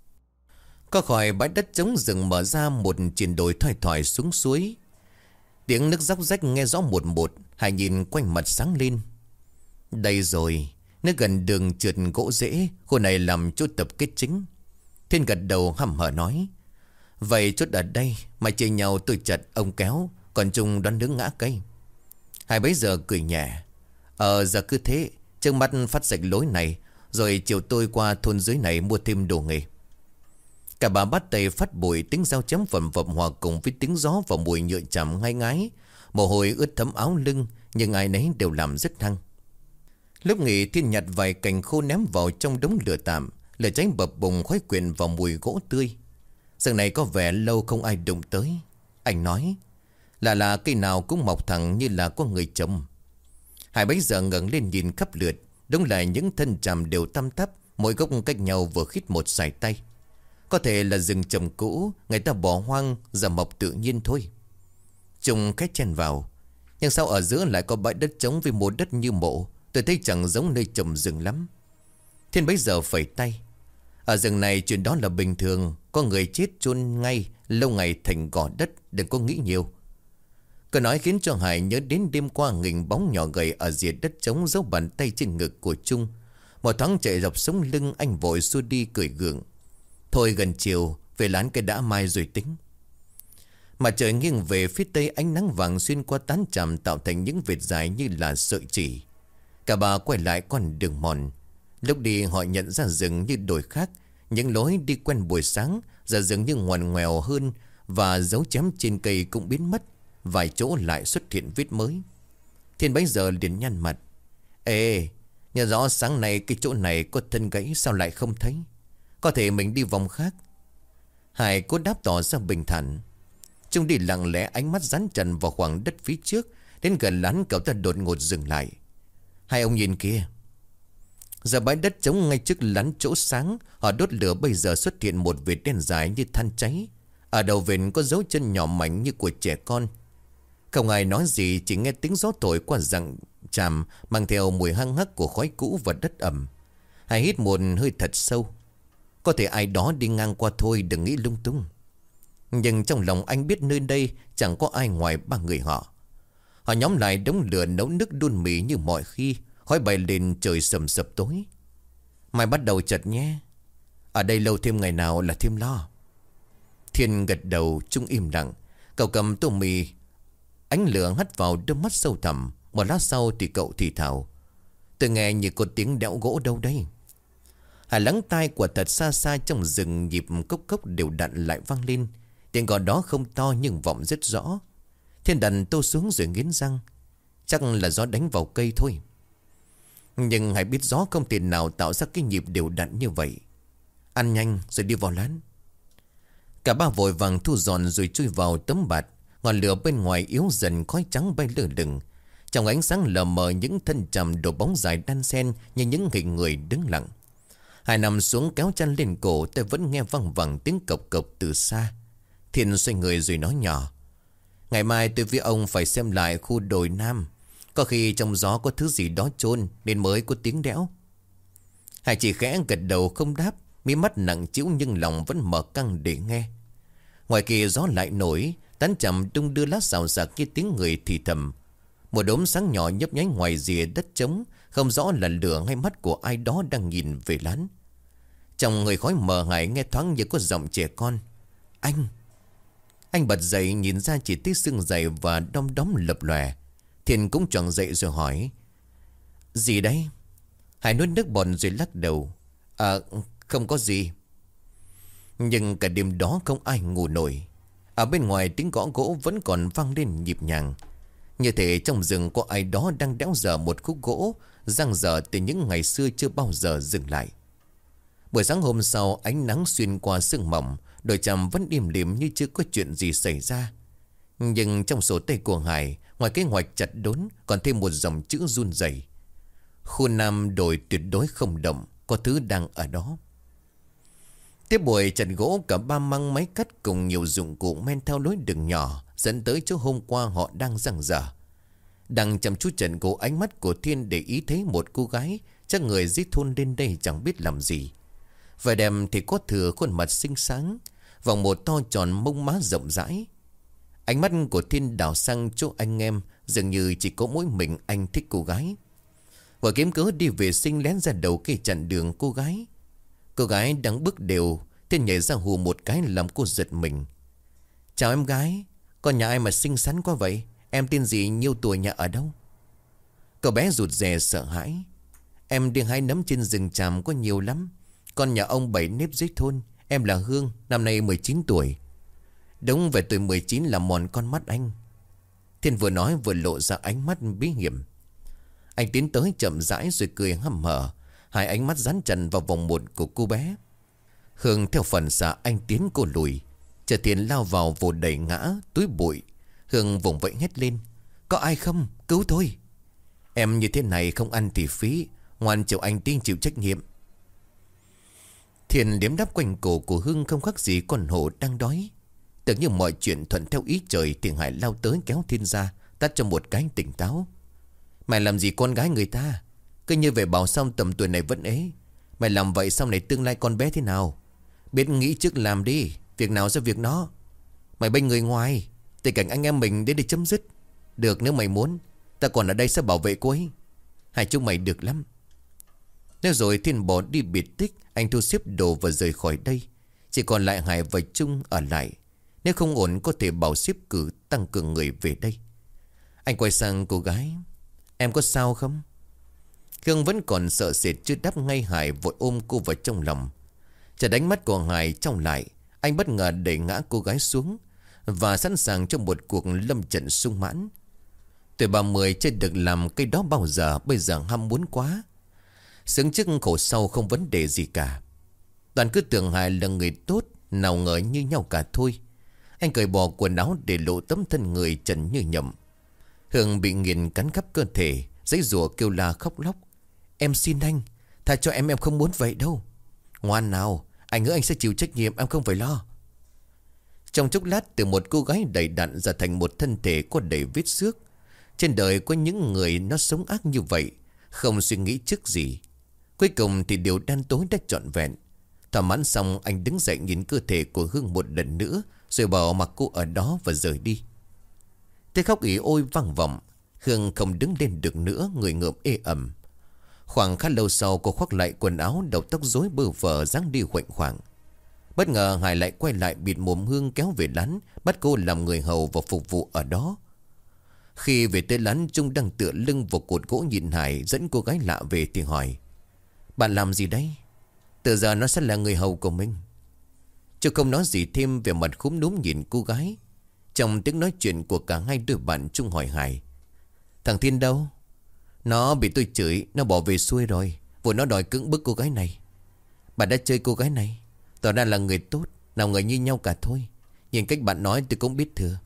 Có khỏi bãi đất trống rừng mở ra một triển đồi thoải thoải xuống suối. Tiếng nước róc rách nghe rõ một một. Hải nhìn quanh mặt sáng lên. Đây rồi, nơi gần đường trượt gỗ rễ, khu này làm chỗ tập kết chính. Thiên gật đầu hăm hở nói. Vậy chốt ở đây, mà chơi nhau tôi chặt ông kéo, còn Trung đoán đứng ngã cây. Hải bấy giờ cười nhẹ. Giờ cứ thế, trước mắt phát sạch lối này, rồi chiều tôi qua thôn dưới này mua thêm đồ nghề. Cả bà bắt tay phát bụi, tiếng dao chém phẩm vập hòa cùng với tiếng gió và mùi nhựa chạm ngai ngái. Mồ hôi ướt thấm áo lưng, nhưng ai nấy đều làm rất hăng. Lúc nghỉ, Thiên nhặt vài cành khô ném vào trong đống lửa tạm. Lửa cháy bập bùng khói quyện vào mùi gỗ tươi. Rừng này có vẻ lâu không ai đụng tới. Anh nói, là cây nào cũng mọc thẳng như là có người trồng. Hải bấy giờ ngẩng lên nhìn khắp lượt. Đúng là những thân tràm đều tăm tắp, mỗi gốc cách nhau vừa khít một sải tay. Có thể là rừng trồng cũ, người ta bỏ hoang, giờ mọc tự nhiên thôi. Trung khét chen vào. Nhưng sao ở giữa lại có bãi đất trống với một đất như mộ? Tôi thấy chẳng giống nơi trồng rừng lắm. Thiên bấy giờ phẩy tay. Ở rừng này chuyện đó là bình thường. Có người chết chôn ngay, lâu ngày thành gò đất. Đừng có nghĩ nhiều. Câu nói khiến cho Hải nhớ đến đêm qua nghìn bóng nhỏ gầy ở rìa đất trống giấu bàn tay trên ngực của Trung. Một thoáng chạy dọc sống lưng, anh vội xua đi cười gượng. Thôi gần chiều, về lán cây đã mai rồi tính. Mà trời nghiêng về phía tây, ánh nắng vàng xuyên qua tán tràm tạo thành những vệt dài như là sợi chỉ. Cả bà quay lại con đường mòn. Lúc đi họ nhận ra rừng như đổi khác. Những lối đi quen buổi sáng giờ dường như ngoằn ngoèo hơn, và dấu chém trên cây cũng biến mất. Vài chỗ lại xuất hiện vết mới. Thiên bấy giờ liền nhăn mặt. Ê, nhớ rõ sáng nay cái chỗ này có thân gãy, sao lại không thấy? Có thể mình đi vòng khác. Hải cố đáp tỏ ra bình thản. Trung đi lặng lẽ, ánh mắt dán chặt vào khoảng đất phía trước. Đến gần lán cậu ta đột ngột dừng lại. Hai ông nhìn kia. Giờ bãi đất trống ngay trước lán chỗ sáng, họ đốt lửa bây giờ xuất hiện một vệt đen dài như than cháy. Ở đầu vệt có dấu chân nhỏ mảnh như của trẻ con. Không ai nói gì, chỉ nghe tiếng gió thổi qua rặng tràm, mang theo mùi hăng hắc của khói cũ và đất ẩm. Hải hít một hơi thật sâu. Có thể ai đó đi ngang qua thôi, đừng nghĩ lung tung. Nhưng trong lòng anh biết nơi đây chẳng có ai ngoài ba người họ. Họ nhóm lại đống lửa nấu nước đun mì như mọi khi. Khói bay lên, trời sầm sập tối. Mai bắt đầu chật nhé. Ở đây lâu thêm ngày nào là thêm lo. Thiên gật đầu, Trung im lặng. Cậu cầm tô mì. Ánh lửa hắt vào đôi mắt sâu thẳm. Một lát sau thì cậu thì thào. Tôi nghe như có tiếng đẽo gỗ đâu đây. Hải lắng tai, quả thật xa xa trong rừng nhịp cốc cốc đều đặn lại vang lên. Tiếng gõ đó không to nhưng vọng rất rõ. Thiên đặt tô xuống rồi nghiến răng. Chắc là gió đánh vào cây thôi. Nhưng Hải biết gió không thể nào tạo ra cái nhịp đều đặn như vậy. Ăn nhanh rồi đi vào lán. Cả ba vội vàng thu dọn rồi chui vào tấm bạt. Ngọn lửa bên ngoài yếu dần, khói trắng bay lơ lửng. Trong ánh sáng lờ mờ, những thân trầm đổ bóng dài đan xen như những hình người đứng lặng. Hải nằm xuống kéo chăn lên cổ, tay vẫn nghe văng vẳng tiếng cộc cộc từ xa. Thiên xoay người rồi nói nhỏ. Ngày mai tôi với ông phải xem lại khu đồi Nam. Có khi trong gió có thứ gì đó chôn nên mới có tiếng đẽo. Hải chỉ khẽ gật đầu không đáp. Mí mắt nặng trĩu nhưng lòng vẫn mở căng để nghe. Ngoài kia gió lại nổi, tán trầm đung đưa lá xào xạc như tiếng người thì thầm. Một đốm sáng nhỏ nhấp nháy ngoài rìa đất trống, không rõ là lửa hay mắt của ai đó đang nhìn về lán. Trong người khói mờ, Hải nghe thoáng như có giọng trẻ con. Anh bật dậy, nhìn ra chỉ thấy xương dày và đom đóm lập lòe. Thiên cũng choàng dậy rồi hỏi. Gì đấy? Hải nuốt nước bọt rồi lắc đầu. Không có gì. Nhưng cả đêm đó không ai ngủ nổi. Ở bên ngoài tiếng gõ gỗ vẫn còn vang lên nhịp nhàng. Như thể trong rừng có ai đó đang đẽo dở một khúc gỗ giăng dở từ những ngày xưa chưa bao giờ dừng lại. Buổi sáng hôm sau, ánh nắng xuyên qua sương mỏng, đồi tràm vẫn im lìm như chưa có chuyện gì xảy ra. Nhưng trong sổ tay của Hải, ngoài kế hoạch chặt đốn, còn thêm một dòng chữ run rẩy. Khu Nam đồi tuyệt đối không động, có thứ đang ở đó. Tiếp buổi chặt gỗ, cả ba mang máy cắt cùng nhiều dụng cụ men theo lối đường nhỏ dẫn tới chỗ hôm qua họ đang giằng dở. Đang chăm chú trận cổ, ánh mắt của Thiên để ý thấy một cô gái, chắc người dưới thôn lên đây chẳng biết làm gì. Vẻ đẹp thì có thừa khuôn mặt xinh xắn, vòng một to tròn, mông má rộng rãi. Ánh mắt của Thiên đảo sang chỗ anh em, dường như chỉ có mỗi mình anh thích cô gái. Vừa kiếm cớ đi vệ sinh lén ra đầu cây chặn đường cô gái. Cô gái đang bước đều, Thiên nhảy ra hù một cái làm cô giật mình. Chào em gái, con nhà ai mà xinh xắn quá vậy? Em tên gì, nhiêu tuổi, nhà ở đâu? Cậu bé rụt rè sợ hãi. Em đi hái nấm trên rừng tràm có nhiều lắm. Con nhà ông Bảy Nếp dưới thôn. Em là Hương, năm nay 19 tuổi. Đúng về tuổi 19 là mòn con mắt anh. Thiên vừa nói vừa lộ ra ánh mắt bí hiểm. Anh tiến tới chậm rãi rồi cười hăm hở. Hai ánh mắt dán chặt vào vòng một của cô bé. Hương theo phần xạ anh tiến cô lùi. Chờ Thiên lao vào vồ đẩy ngã túi bụi. Hương vùng vẫy hét lên: có ai không? Cứu tôi! Em như thế này không ăn thì phí. Ngoan chịu anh tin chịu trách nhiệm. Thiên liếm đắp quanh cổ của Hương không khác gì con hổ đang đói. Tưởng như mọi chuyện thuận theo ý trời thì Hải lao tới kéo Thiên ra, tát cho một cái tỉnh táo. Mày làm gì con gái người ta? Cứ như vậy bảo xong tầm tuổi này vẫn ế. Mày làm vậy sau này tương lai con bé thế nào? Biết nghĩ trước làm đi. Việc nào ra việc nó. Mày bênh người ngoài. Tình cảnh anh em mình đến để chấm dứt. Được nếu mày muốn. Ta còn ở đây sẽ bảo vệ cô ấy. Hai chúng mày được lắm. Nếu rồi Thiên bỏ đi biệt tích. Anh thu xếp đồ và rời khỏi đây. Chỉ còn lại Hải và Trung ở lại. Nếu không ổn có thể bảo xếp cử tăng cường người về đây. Anh quay sang cô gái: em có sao không? Hương vẫn còn sợ sệt chưa đáp ngay. Hải vội ôm cô vào trong lòng. Chợt đánh mắt của Hải trong lại. Anh bất ngờ đẩy ngã cô gái xuống và sẵn sàng cho một cuộc lâm trận sung mãn. Tuổi 30 chưa được làm cái đó bao giờ. Bây giờ ham muốn quá. Sướng trước khổ sau không vấn đề gì cả. Toàn cứ tưởng Hải là người tốt. Nào ngờ như nhau cả thôi. Anh cởi bỏ quần áo để lộ tấm thân người trần như nhộng. Hương bị nghiền cắn khắp cơ thể. Giãy giụa kêu la khóc lóc: em xin anh, tha cho em không muốn vậy đâu. Ngoan nào, anh hứa anh sẽ chịu trách nhiệm, em không phải lo. Trong chốc lát, từ một cô gái đầy đặn ra thành một thân thể có đầy vết xước. Trên đời có những người nó sống ác như vậy, không suy nghĩ trước gì. Cuối cùng thì điều đen tối đã trọn vẹn. Thỏa mãn xong, anh đứng dậy nhìn cơ thể của Hương một lần nữa, rồi bỏ mặc cô ở đó và rời đi. Tiếng khóc ỉ ôi vang vọng. Hương không đứng lên được nữa, người ngợm ê ẩm. Khoảng khá lâu sau, cô khoác lại quần áo, đầu tóc rối bơ phờ, dáng đi khuệnh khoảng. Bất ngờ Hải lại quay lại bịt mồm Hương kéo về lán, bắt cô làm người hầu và phục vụ ở đó. Khi về tới lán, Trung đang tựa lưng vào cột gỗ nhìn Hải, dẫn cô gái lạ về thì hỏi: bạn làm gì đấy? Từ giờ nó sẽ là người hầu của mình. Trung không nói gì thêm, về mặt khúm núm nhìn cô gái. Trong tiếng nói chuyện của cả hai đôi bạn, Trung hỏi Hải: thằng Thiên đâu? Nó bị tôi chửi, nó bỏ về xuôi rồi. Vừa nó đòi cưỡng bức cô gái này. Bạn đã chơi cô gái này, tỏ ra là người tốt, nào người như nhau cả thôi. Nhìn cách bạn nói tôi cũng biết thừa.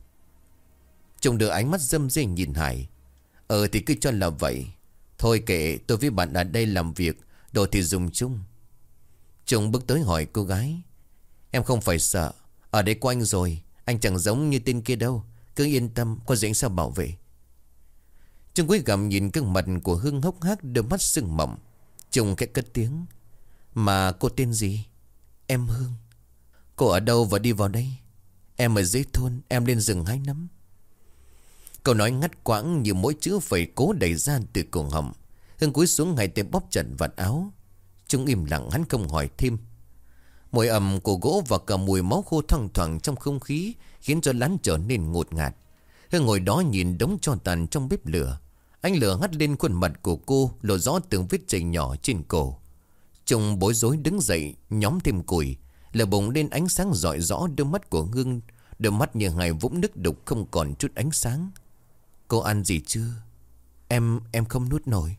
Trung đưa ánh mắt râm ran nhìn Hải: thì cứ cho là vậy. Thôi kệ, tôi với bạn ở đây làm việc, đồ thì dùng chung. Trung bước tới hỏi cô gái: em không phải sợ, ở đây có anh rồi. Anh chẳng giống như tên kia đâu. Cứ yên tâm, có gì anh sao bảo vệ. Trung cúi gằm nhìn gương mặt của Hương hốc hác, đôi mắt sưng mộng. Trung khẽ cất tiếng: mà cô tên gì? Em Hương. Cô ở đâu và đi vào đây? Em ở dưới thôn, em lên rừng hái nấm. Câu nói ngắt quãng như mỗi chữ phải cố đẩy ra từ cổ họng. Hương cúi xuống, hai tay bóp chặt vạt áo. Trung im lặng, hắn không hỏi thêm. Mùi ẩm của gỗ và cả mùi máu khô thoang thoảng trong không khí khiến cho lán trở nên ngột ngạt. Hương ngồi đó nhìn đống tro tàn trong bếp lửa. Ánh lửa hắt lên khuôn mặt của cô, lộ rõ từng vết chảy nhỏ trên cổ. Trung bối rối đứng dậy, nhóm thêm củi. Lửa bùng lên, ánh sáng rọi rõ đôi mắt của Hương. Đôi mắt như hai vũng nước đục không còn chút ánh sáng. Cô ăn gì chưa? Em không nuốt nổi.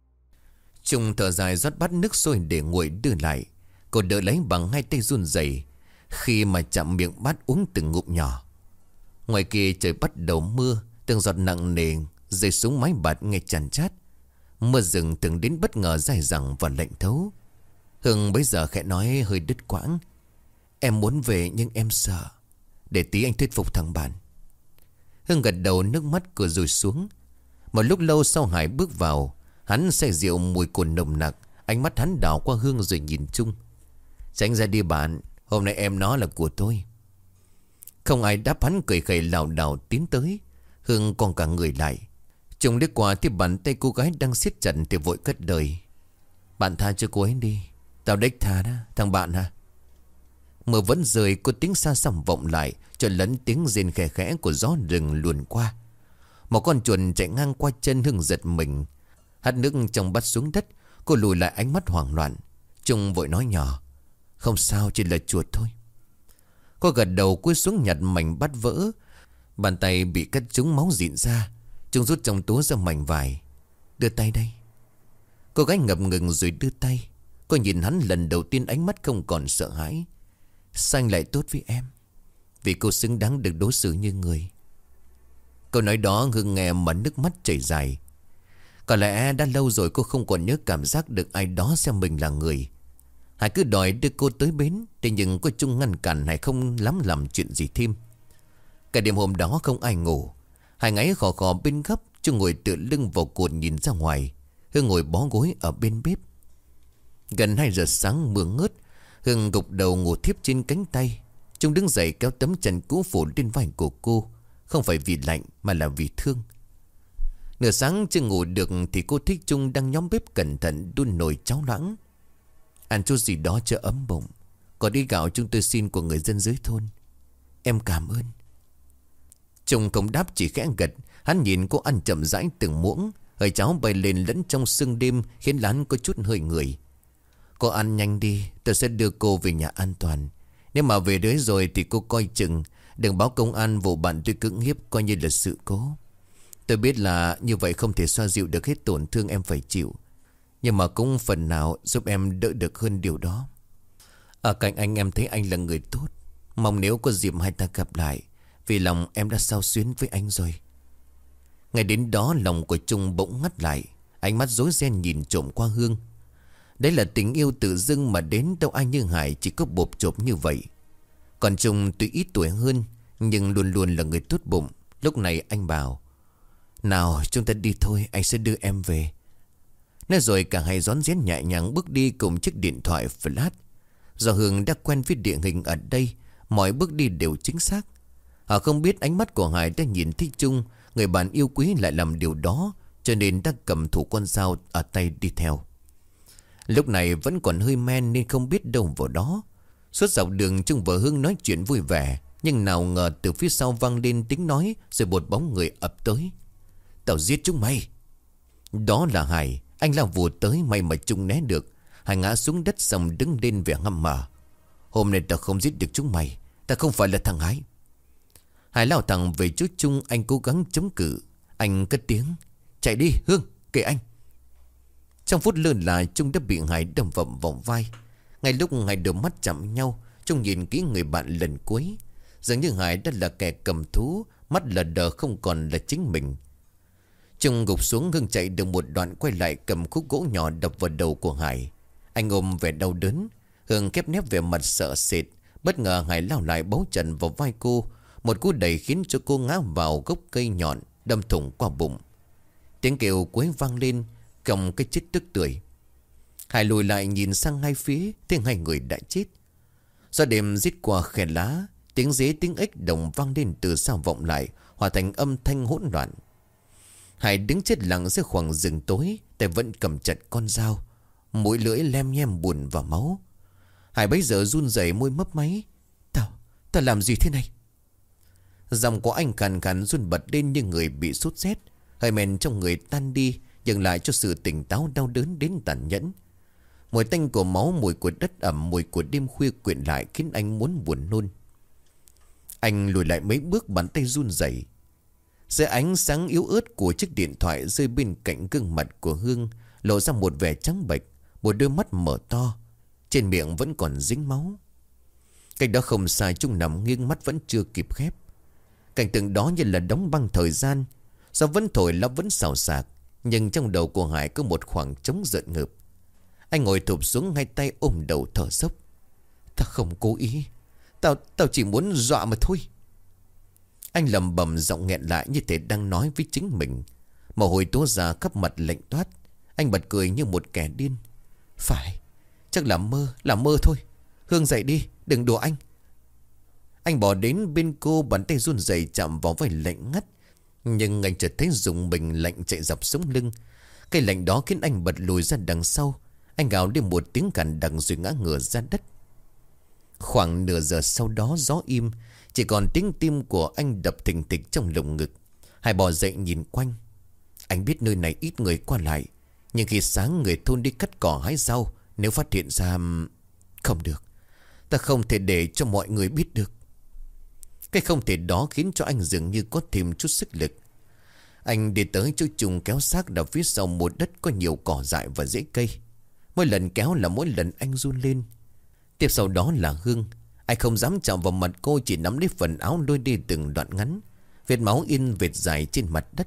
Trung thở dài rót bát nước sôi để nguội đưa lại. Cô đỡ lấy bằng hai tay run rẩy khi mà chạm miệng bát uống từng ngụm nhỏ. Ngoài kia trời bắt đầu mưa, từng giọt nặng nề rơi xuống mái bạt nghe chàn chát. Mưa rừng từng đến bất ngờ dài dẳng và lạnh thấu. Hương bấy giờ khẽ nói hơi đứt quãng: em muốn về nhưng em sợ. Để tí anh thuyết phục thằng bạn. Hương gật đầu, nước mắt cửa rơi xuống. Một lúc lâu sau, Hải bước vào. Hắn say rượu mùi cồn nồng nặc. Ánh mắt hắn đảo qua Hương rồi nhìn Trung: tránh ra đi bạn, hôm nay em nó là của tôi. Không ai đáp, hắn cười khẩy lảo đảo tiến tới. Hương còn cả người lại. Trung liếc qua thì bàn tay cô gái đang siết chặt thì vội cất lời: bạn tha cho cô ấy đi. Tao đếch tha đó, thằng bạn hả? Mưa vẫn rơi, có tiếng xa xăm vọng lại, cho lẫn tiếng rên khẽ khẽ của gió rừng luồn qua. Một con chuột chạy ngang qua chân Hương, giật mình, hắt nước trong bát xuống đất. Cô lùi lại, ánh mắt hoảng loạn. Trung vội nói nhỏ: Không sao, chỉ là chuột thôi. Cô gật đầu cúi xuống nhặt mảnh bát vỡ. Bàn tay bị cắt trúng, máu rịn ra. Trung rút trong túi ra mảnh vải. Đưa tay đây. Cô gái ngập ngừng rồi đưa tay. Cô nhìn hắn lần đầu tiên, ánh mắt không còn sợ hãi. Sao anh lại tốt với em? Vì cô xứng đáng được đối xử như người. Câu nói đó Hương nghe mà nước mắt chảy dài. Có lẽ đã lâu rồi cô không còn nhớ cảm giác được ai đó xem mình là người. Hải cứ đòi đưa cô tới bến. Thế nhưng cô Trung ngăn cản Hải không lắm làm chuyện gì thêm. Cả đêm hôm đó không ai ngủ. Hải ngáy khò khò bên góc. Trung ngồi tựa lưng vào cột nhìn ra ngoài. Hương ngồi bó gối ở bên bếp. Gần 2 giờ sáng mưa ngớt. Hương gục đầu ngủ thiếp trên cánh tay. Trung đứng dậy kéo tấm chăn cũ phủ lên vai của cô. Không phải vì lạnh mà là vì thương. Nửa sáng chưa ngủ được thì cô thích Trung đang nhóm bếp cẩn thận đun nồi cháo loãng. Ăn chút gì đó cho ấm bụng. Còn đi gạo chúng tôi xin của người dân dưới thôn. Em cảm ơn. Trung không đáp, chỉ khẽ gật. Hắn nhìn cô ăn chậm rãi từng muỗng. Hơi cháo bay lên lẫn trong sương đêm khiến Lán có chút hơi người. Cô ăn nhanh đi, tôi sẽ đưa cô về nhà an toàn. Nếu mà về đấy rồi thì cô coi chừng. Đừng báo công an vụ bạn tôi cưỡng hiếp coi như là sự cố. Tôi biết là như vậy không thể xoa dịu được hết tổn thương em phải chịu. Nhưng mà cũng phần nào giúp em đỡ được hơn điều đó. Ở cạnh anh em thấy anh là người tốt. Mong nếu có dịp hai ta gặp lại. Vì lòng em đã xao xuyến với anh rồi. Ngay đến đó lòng của Trung bỗng ngắt lại. Ánh mắt rối ren nhìn trộm qua Hương. Đấy là tình yêu tự dưng mà đến đâu ai như Hải chỉ có bộp chộp như vậy. Còn Trung tuy ít tuổi hơn nhưng luôn luôn là người tốt bụng. Lúc này anh bảo: nào chúng ta đi thôi, anh sẽ đưa em về. Nói rồi cả hai rón rén nhẹ nhàng bước đi cùng chiếc điện thoại flash. Do Hương đã quen với địa hình ở đây, mọi bước đi đều chính xác. Họ không biết ánh mắt của Hải đã nhìn thấy Trung, người bạn yêu quý lại làm điều đó, cho nên đã cầm thủ con dao ở tay đi theo. Lúc này vẫn còn hơi men nên không biết đâu vào đó. Suốt dọc đường Trung và Hương nói chuyện vui vẻ. Nhưng nào ngờ từ phía sau vang lên tiếng nói. Rồi một bóng người ập tới. Tao giết chúng mày. Đó là Hải. Anh lao vụt tới, may mà Trung né được. Hải ngã xuống đất xong đứng lên vẻ ngăm mờ. Hôm nay tao không giết được chúng mày. Ta không phải là thằng Hải. Hải lao thẳng về chỗ Trung. Anh cố gắng chống cự. Anh cất tiếng: chạy đi Hương, kệ anh. Trong phút lơ là Trung đã bị Hải đâm vọng vòng vai. Ngay lúc hai đôi mắt chạm nhau, Trung nhìn kỹ người bạn lần cuối. Dường như Hải đã là kẻ cầm thú, mắt lờ đờ không còn là chính mình. Trung gục xuống. Hương chạy được một đoạn quay lại cầm khúc gỗ nhỏ đập vào đầu của Hải. Anh ôm vẻ đau đớn. Hương khép nép vẻ mặt sợ sệt. Bất ngờ Hải lao lại bấu trần vào vai cô. Một cú đẩy khiến cho cô ngã vào gốc cây nhọn, đâm thủng qua bụng. Tiếng kêu quấy vang lên, cầm cái chết tức tưởi. Hải lùi lại nhìn sang hai phía, thấy hai người đã chết. Gió đêm rít qua khe lá, tiếng dế tiếng ếch đồng vang lên từ xa vọng lại, hòa thành âm thanh hỗn loạn. Hải đứng chết lặng giữa khoảng rừng tối, tay vẫn cầm chặt con dao, mũi lưỡi lem nhem buồn và máu. Hải bấy giờ run rẩy, môi mấp máy: Tao làm gì thế này? Giọng của anh khàn khàn run bật lên như người bị sốt rét. Hơi men trong người tan đi, dừng lại cho sự tỉnh táo đau đớn đến tàn nhẫn. Mùi tanh của máu, mùi của đất ẩm, mùi của đêm khuya quyện lại khiến anh muốn buồn nôn. Anh lùi lại mấy bước, bàn tay run rẩy. Dưới ánh sáng yếu ớt của chiếc điện thoại rơi bên cạnh gương mặt của Hương, lộ ra một vẻ trắng bệch, một đôi mắt mở to, trên miệng vẫn còn dính máu. Cách đó không xa, Trung nằm nghiêng, mắt vẫn chưa kịp khép. Cảnh tượng đó như là đóng băng thời gian. Gió vẫn thổi, lá vẫn xào xạc, nhưng trong đầu của Hải có một khoảng trống rợn ngợp. Anh ngồi thụp xuống, hai tay ôm đầu thở dốc. Tao không cố ý. Tao chỉ muốn dọa mà thôi. Anh lầm bầm giọng nghẹn lại như thể đang nói với chính mình. Mồ hôi túa ra khắp mặt lạnh toát. Anh bật cười như một kẻ điên. Phải, chắc là mơ thôi. Hương dậy đi, đừng đùa anh. Anh bỏ đến bên cô, bàn tay run rẩy chạm vào vai lạnh ngắt. Nhưng anh chợt thấy rùng mình lạnh chạy dọc sống lưng. Cái lạnh đó khiến anh bật lùi ra đằng sau. Anh gào lên một tiếng cằn đằng rồi ngã ngửa ra đất. Khoảng nửa giờ sau đó gió im, chỉ còn tiếng tim của anh đập thình thịch trong lồng ngực. Hải bò dậy nhìn quanh. Anh biết nơi này ít người qua lại, nhưng khi sáng người thôn đi cắt cỏ hái rau, nếu phát hiện ra... Không được, Ta không thể để cho mọi người biết được. Cái không thể đó khiến cho anh dường như có thêm chút sức lực. Anh đi tới chỗ Trung kéo xác đào phía sau một đất có nhiều cỏ dại và rễ cây. Mỗi lần kéo là mỗi lần anh run lên. Tiếp sau đó là Hương. Anh không dám chạm vào mặt cô, chỉ nắm lấy phần áo lôi đi từng đoạn ngắn. Vết máu in vệt dài trên mặt đất.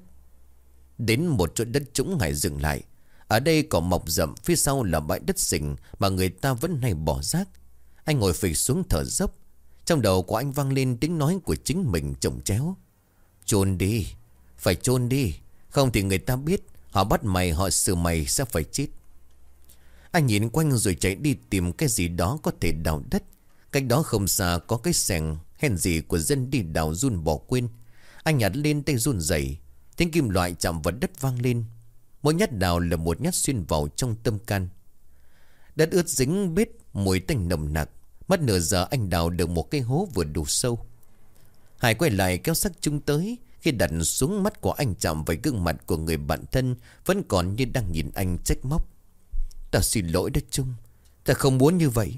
Đến một chỗ đất trũng Hải dừng lại. Ở đây cỏ mọc rậm, phía sau là bãi đất sình mà người ta vẫn hay bỏ rác. Anh ngồi phịch xuống thở dốc. Trong đầu của anh vang lên tiếng nói của chính mình chồng chéo. Chôn đi, phải chôn đi. Không thì người ta biết, họ bắt mày, họ xử mày sẽ phải chết. Anh nhìn quanh rồi chạy đi tìm cái gì đó có thể đào đất. Cách đó không xa có cái xẻng hèn gì của dân đi đào run bỏ quên. Anh nhặt lên tay run rẩy, tiếng kim loại chạm vào đất vang lên. Mỗi nhát đào là một nhát xuyên vào trong tâm can. Đất ướt dính bết, mùi tanh nồng nặc. Mất nửa giờ anh đào được một cái hố vừa đủ sâu. Hải quay lại kéo xác Trung tới. Khi đặt xuống, mắt của anh chạm vào gương mặt của người bạn thân vẫn còn như đang nhìn anh trách móc. Ta xin lỗi đó Trung, ta không muốn như vậy.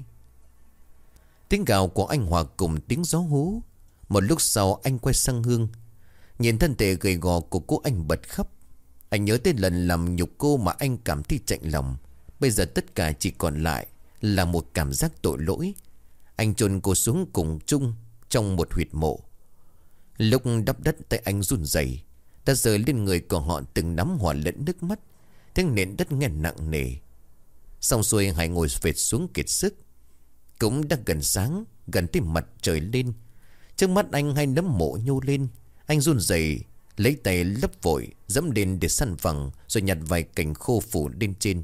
Tiếng gào của anh hòa cùng tiếng gió hú. Một lúc sau anh quay sang Hương. Nhìn thân thể gầy gò của cô, anh bật khóc. Anh nhớ tới lần làm nhục cô mà anh cảm thấy chạnh lòng. Bây giờ tất cả chỉ còn lại là một cảm giác tội lỗi. Anh chôn cô xuống cùng Trung trong một huyệt mộ. Lúc đắp đất, tay anh run rẩy, đã rơi lên người của họ từng nắm hòa lẫn nước mắt. Tiếng nền đất nghe nặng nề. Xong xuôi Hải ngồi phệt xuống kiệt sức. Cũng đã gần sáng, gần tới mặt trời lên. Trước mắt anh hai nấm mộ nhô lên. Anh run rẩy lấy tay lấp vội, dẫm lên để săn phẳng, rồi nhặt vài cành khô phủ lên trên.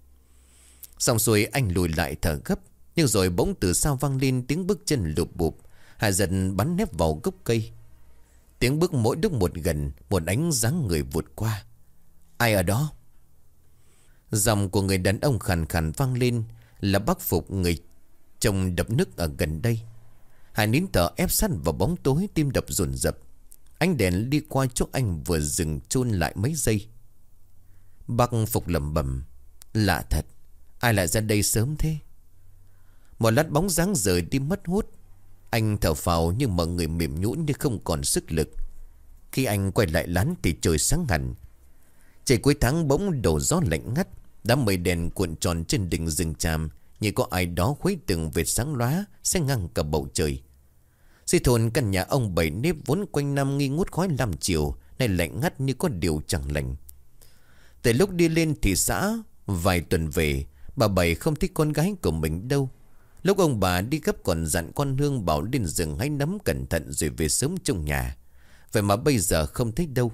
Xong xuôi anh lùi lại thở gấp. Nhưng rồi bỗng từ sau vang lên tiếng bước chân lụp bụp. Hải dần bắn nép vào gốc cây. Tiếng bước mỗi lúc một gần, một ánh dáng người vụt qua. Ai ở đó? Giọng của người đàn ông khàn khàn vang lên. Là bác Phục, người chồng đập nước ở gần đây. Hải nín thở ép sát vào bóng tối, tim đập dồn dập. Ánh đèn đi qua chỗ anh vừa dừng chôn lại mấy giây. Bác Phục lẩm bẩm. Lạ thật, ai lại ra đây sớm thế? Một lát bóng dáng rời đi mất hút. Anh thở phào nhưng mọi người mềm nhũn như không còn sức lực. Khi anh quay lại lán thì trời sáng hẳn. Trời cuối tháng bỗng đổ gió lạnh ngắt. Đám mây đèn cuộn tròn trên đỉnh rừng tràm, như có ai đó khuấy từng vệt sáng lóa sẽ ngang cả bầu trời. Dưới thôn căn nhà ông Bảy nếp vốn quanh năm nghi ngút khói lam chiều, nay lạnh ngắt như có điều chẳng lành. Từ lúc đi lên thị xã vài tuần về, bà Bảy không thích con gái của mình đâu. Lúc ông bà đi gấp còn dặn con Hương bảo lên rừng hãy nắm cẩn thận rồi về sớm trong nhà. Vậy mà bây giờ không thấy đâu.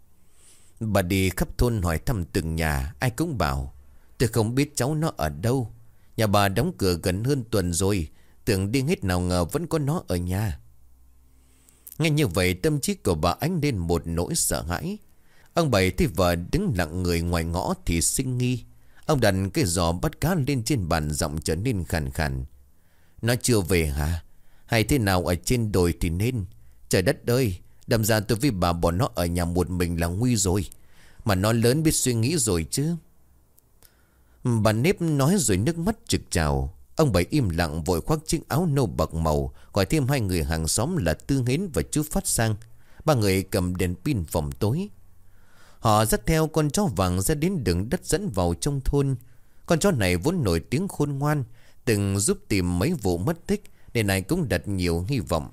Bà đi khắp thôn hỏi thăm từng nhà, ai cũng bảo tôi không biết cháu nó ở đâu. Nhà bà đóng cửa gần hơn tuần rồi, tưởng đi hết nào ngờ vẫn có nó ở nhà. Nghe như vậy tâm trí của bà ánh lên một nỗi sợ hãi. Ông Bảy thấy vợ đứng lặng người ngoài ngõ thì sinh nghi. Ông đặt cái giò bắt cá lên trên bàn, giọng trở nên khàn khàn. Nó chưa về hả? Hay thế nào ở trên đồi thì nên. Trời đất ơi, đâm ra tôi với bà bỏ nó ở nhà một mình là nguy rồi. Mà nó lớn biết suy nghĩ rồi chứ. Bà nếp nói rồi nước mắt trực trào. Ông Bảy im lặng vội khoác chiếc áo nâu bạc màu, gọi thêm hai người hàng xóm là Tư Hến và chú Phát sang. Ba người cầm đèn pin phòng tối. Họ dắt theo con chó vàng ra đến đường đất dẫn vào trong thôn. Con chó này vốn nổi tiếng khôn ngoan, từng giúp tìm mấy vụ mất tích, nên ai cũng đặt nhiều hy vọng.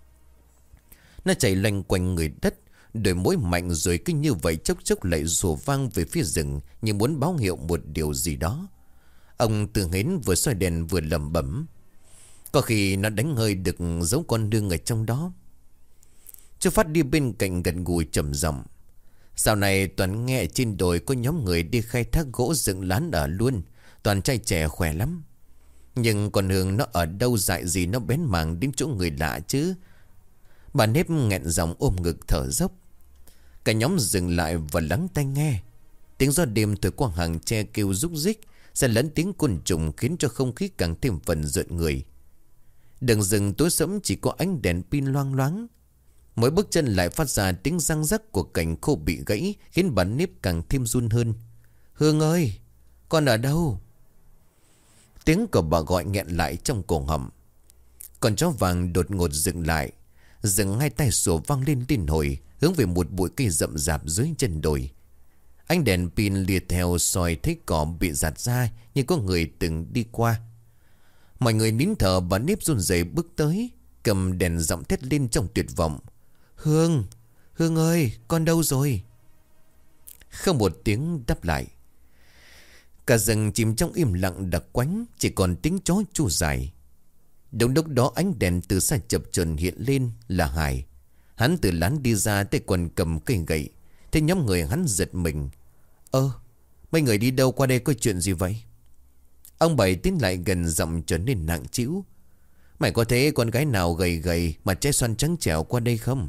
Nó chạy loanh quanh người đất, đôi mối mạnh rồi cứ như vậy chốc chốc lại rủa vang về phía rừng, như muốn báo hiệu một điều gì đó. Ông Tư Hến vừa soi đèn vừa lẩm bẩm. Có khi nó đánh hơi được giấu con Nương ở trong đó. Chú Phát đi bên cạnh gần gùi trầm giọng. Dạo này toàn nghe trên đồi có nhóm người đi khai thác gỗ dựng lán ở luôn. Toàn trai trẻ khỏe lắm. Nhưng con Hương nó ở đâu dại gì nó bén mảng đến chỗ người lạ chứ. Bà nếp nghẹn giọng ôm ngực thở dốc. Cả nhóm dừng lại và lắng tai nghe. Tiếng gió đêm thổi qua hàng tre kêu rúc rích, xen lẫn tiếng côn trùng khiến cho không khí càng thêm phần rợn người. Đường rừng tối sẫm chỉ có ánh đèn pin loang loáng. Mỗi bước chân lại phát ra tiếng răng rắc của cành khô bị gãy, khiến bà nếp càng thêm run hơn. Hương ơi, con ở đâu? Tiếng của bà gọi nghẹn lại trong cổ họng. Con chó vàng đột ngột dừng lại, dừng hai tay sủa vang lên liên hồi, hướng về một bụi cây rậm rạp dưới chân đồi. Ánh đèn pin lìa theo soi thấy cỏ bị rạt ra như có người từng đi qua. Mọi người nín thở, bà Nếp run rẩy bước tới, cầm đèn giọng thét lên trong tuyệt vọng. Hương, Hương ơi, con đâu rồi? Không một tiếng đáp lại. Cả rừng chìm trong im lặng đặc quánh, chỉ còn tiếng chó chu dài. Đúng lúc đó ánh đèn từ xa chập chờn hiện lên là Hải. Hắn từ lán đi ra, tay quần cầm cây gậy. Thế nhóm người hắn giật mình. Mấy người đi đâu, qua đây có chuyện gì vậy? Ông Bảy tiến lại gần, giọng trở nên nặng trĩu. Mày có thấy con gái nào gầy gầy mà trái xoan trắng trẻo qua đây không?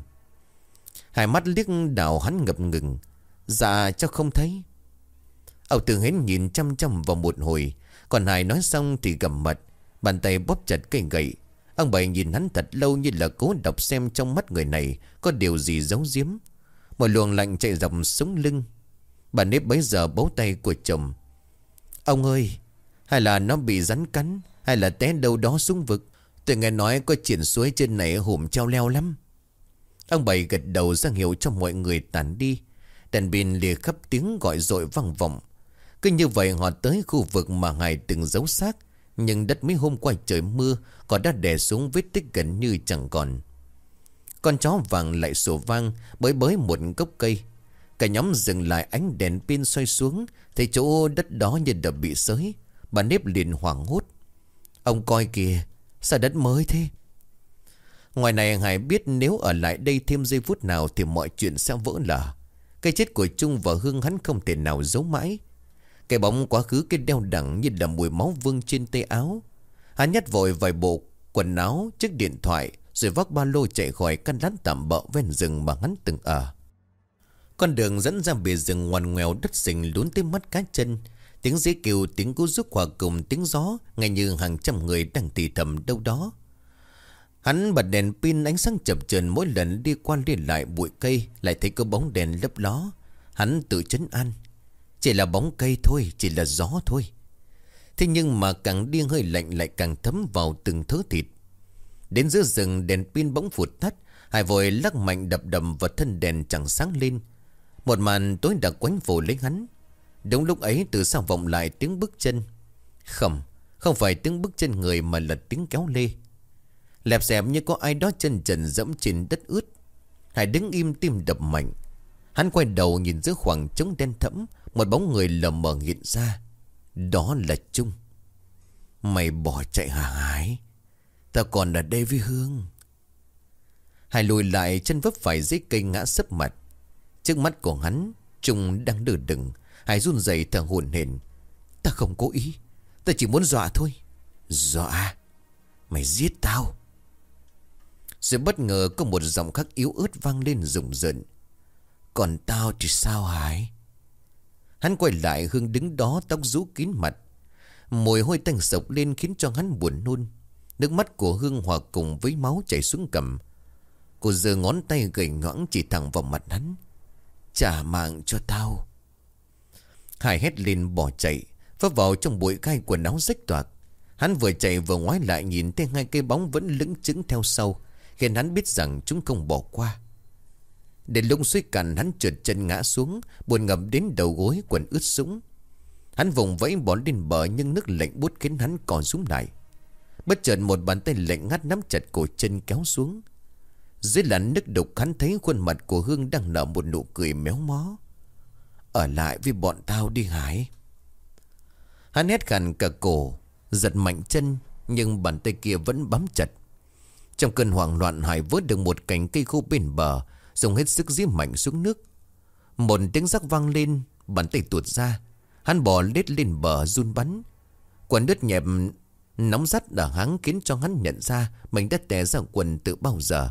Hai mắt liếc đảo hắn ngập ngừng. Dạ chắc không thấy. Ông Tư Hến nhìn chăm chăm vào một hồi. Còn Hải nói xong thì gầm mặt, bàn tay bóp chặt cây gậy. Ông Bảy nhìn hắn thật lâu như là cố đọc xem trong mắt người này có điều gì giấu giếm. Một luồng lạnh chạy dọc sống lưng. Bà Nếp bấy giờ bấu tay của chồng. Ông ơi, hay là nó bị rắn cắn, hay là té đâu đó xuống vực. Tôi nghe nói có triển suối trên này hùm treo leo lắm. Ông Bảy gật đầu ra hiệu cho mọi người tản đi. Đèn pin lìa khắp tiếng gọi dội vang vọng. Cứ như vậy họ tới khu vực mà Hải từng giấu xác. Nhưng đất mấy hôm qua trời mưa, còn đã đè xuống vết tích gần như chẳng còn. Con chó vàng lại sủa vang bới một gốc cây. Cả nhóm dừng lại, ánh đèn pin xoay xuống, thấy chỗ đất đó như đã bị xới. Bà Nếp liền hoảng hốt. Ông coi kìa, sao đất mới thế? Ngoài này Hải biết nếu ở lại đây thêm giây phút nào thì mọi chuyện sẽ vỡ lở. Cái chết của Trung và Hương hắn không thể nào giấu mãi. Cái bóng quá khứ cái đeo đẳng như là mùi máu vương trên tay áo. Hắn nhét vội vài bộ quần áo, chiếc điện thoại, rồi vác ba lô chạy khỏi căn lán tạm bợ ven rừng mà hắn từng ở. Con đường dẫn ra bìa rừng ngoằn ngoèo, đất sình lún tới mắt cá chân. Tiếng dế kêu, tiếng cú rúc hòa cùng tiếng gió, nghe như hàng trăm người đang thì thầm đâu đó. Hắn bật đèn pin, ánh sáng chập chờn, mỗi lần đi qua đi lại bụi cây lại thấy có bóng đèn lấp ló. Hắn tự trấn an, chỉ là bóng cây thôi, chỉ là gió thôi. Thế nhưng mà càng đi hơi lạnh lại càng thấm vào từng thớ thịt. Đến giữa rừng đèn pin bỗng phụt tắt. Hải vội lắc mạnh đập đầm vào thân đèn chẳng sáng lên. Một màn tối đặc quánh phủ lấy hắn. Đúng lúc ấy từ sau vọng lại tiếng bước chân. Không phải tiếng bước chân người mà là tiếng kéo lê. Lẹp xẹp như có ai đó chân trần dẫm trên đất ướt. Hải đứng im, tim đập mạnh. Hắn quay đầu nhìn giữa khoảng trống đen thẫm, một bóng người lờ mờ hiện ra. Đó là Trung. Mày bỏ chạy hả Hải? Ta còn ở đây với Hương. Hải lùi lại, chân vấp phải dưới cây ngã sấp mặt. Trước mắt của hắn, Trung đang đờ đẫn. Hải run rẩy thở hổn hển. Ta không cố ý, ta chỉ muốn dọa thôi. Dọa? Mày giết tao? Rồi bất ngờ có một giọng khắc yếu ớt vang lên rùng rợn. Còn tao thì sao Hải? Hắn quay lại, Hương đứng đó, tóc rũ kín mặt. Mùi hôi tanh sộc lên khiến cho hắn buồn nôn. Nước mắt của Hương hòa cùng với máu chảy xuống cằm. Cô giơ ngón tay gầy ngoãng chỉ thẳng vào mặt hắn. Trả mạng cho tao. Hải hét lên bỏ chạy, vấp vào trong bụi gai, quần áo rách toạc. Hắn vừa chạy vừa ngoái lại nhìn thấy hai cây bóng vẫn lững chững theo sau, khiến hắn biết rằng chúng không bỏ qua. Đến lúc suy cằn, hắn trượt chân ngã xuống, buồn ngập đến đầu gối, quần ướt sũng. Hắn vùng vẫy bỏ lên bờ, nhưng nước lạnh buốt khiến hắn co rúm lại. Bất chợt một bàn tay lạnh ngắt nắm chặt cổ chân kéo xuống. Dưới làn nước đục, hắn thấy khuôn mặt của Hương đang nở một nụ cười méo mó. Ở lại với bọn tao đi Hải. Hắn hét khàn cả cổ, giật mạnh chân, nhưng bàn tay kia vẫn bám chặt. Trong cơn hoảng loạn, Hải vớt được một cành cây khô bên bờ, dùng hết sức dí mạnh xuống nước. Một tiếng rắc vang lên, bàn tay tuột ra. Hắn bò lết lên bờ run bắn. Quần đứt nhẹp nóng rát ở háng khiến cho hắn nhận ra mình đã té ra quần từ bao giờ.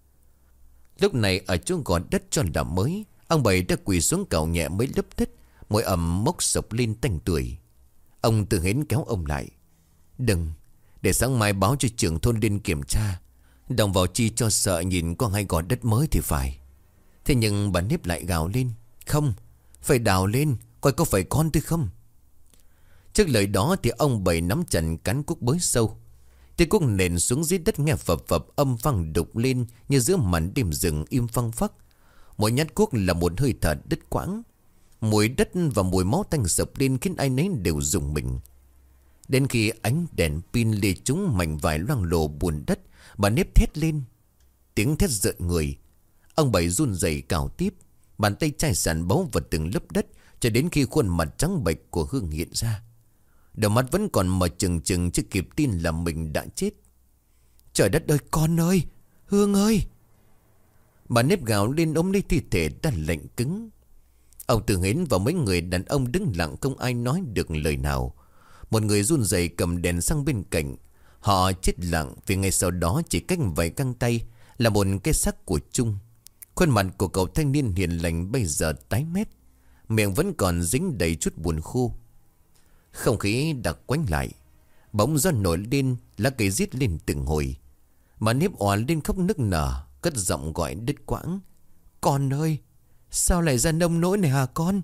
Lúc này ở chỗ gò đất tròn đỏ mới, ông Bảy đã quỳ xuống cào nhẹ mấy lớp thịt, môi ẩm mốc sộc lên tanh tuổi. Ông Tư Hến kéo ông lại. Đừng, để sáng mai báo cho trưởng thôn lên kiểm tra. Đồng vào chi cho sợ nhìn có hai gò đất mới thì phải. Thế nhưng bà Nếp lại gào lên. Không, phải đào lên, coi có phải con tôi không. Trước lời đó thì ông Bảy nắm chặt cán cuốc bới sâu. Tiếng cuốc nền xuống dưới đất nghe phập phập âm vang đục lên như giữa màn đêm rừng im phăng phắc. Mỗi nhát cuốc là một hơi thở đứt quãng. Mùi đất và mùi máu tanh sập lên khiến ai nấy đều rùng mình. Đến khi ánh đèn pin lê trúng mảnh vải loang lổ bùn đất, bà Nếp thét lên. Tiếng thét rợn người. Ông Bảy run rẩy cào tiếp, bàn tay chai sàn bấu vào từng lớp đất cho đến khi khuôn mặt trắng bệch của Hương hiện ra. Đôi mắt vẫn còn mở trừng trừng chưa kịp tin là mình đã chết. Trời đất ơi, con ơi, Hương ơi! Bà Nếp gào lên ôm lấy thi thể đã lạnh cứng. Ông Tư Hến và mấy người đàn ông đứng lặng không ai nói được lời nào. Một người run rẩy cầm đèn sang bên cạnh. Họ chết lặng vì ngay sau đó chỉ cách vài găng tay là một cái xác của Trung. Khuôn mặt của cậu thanh niên hiền lành bây giờ tái mét, miệng vẫn còn dính đầy chút buồn khô. Không khí đặc quánh lại. Bỗng gió nổi lên, lá cây rít lên từng hồi. Mà Nếp òa lên khóc nức nở, cất giọng gọi đứt quãng. Con ơi, sao lại ra nông nỗi này hả con?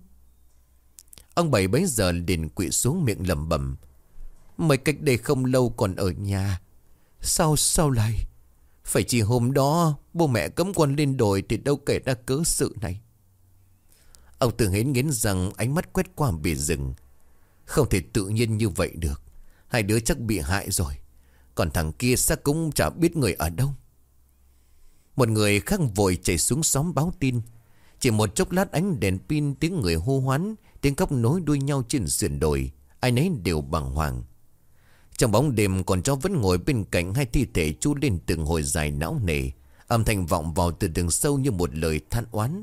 Ông Bảy bấy giờ liền quỵ xuống miệng lẩm bẩm. Mới cách đây không lâu còn ở nhà. Sao lại? Phải chỉ hôm đó bố mẹ cấm con lên đồi thì đâu kể ra cớ sự này. Ông Tư Hến nghiến răng, ánh mắt quét qua bìa rừng. Không thể tự nhiên như vậy được. Hai đứa chắc bị hại rồi. Còn thằng kia xác cũng chả biết người ở đâu. Một người khác vội chạy xuống xóm báo tin. Chỉ một chốc lát ánh đèn pin, tiếng người hô hoán, tiếng khóc nối đuôi nhau trên sườn đồi. Ai nấy đều bàng hoàng. Trong bóng đêm, con chó vẫn ngồi bên cạnh hai thi thể chu lên từng hồi dài não nề. Âm thanh vọng vào từ đường sâu như một lời than oán.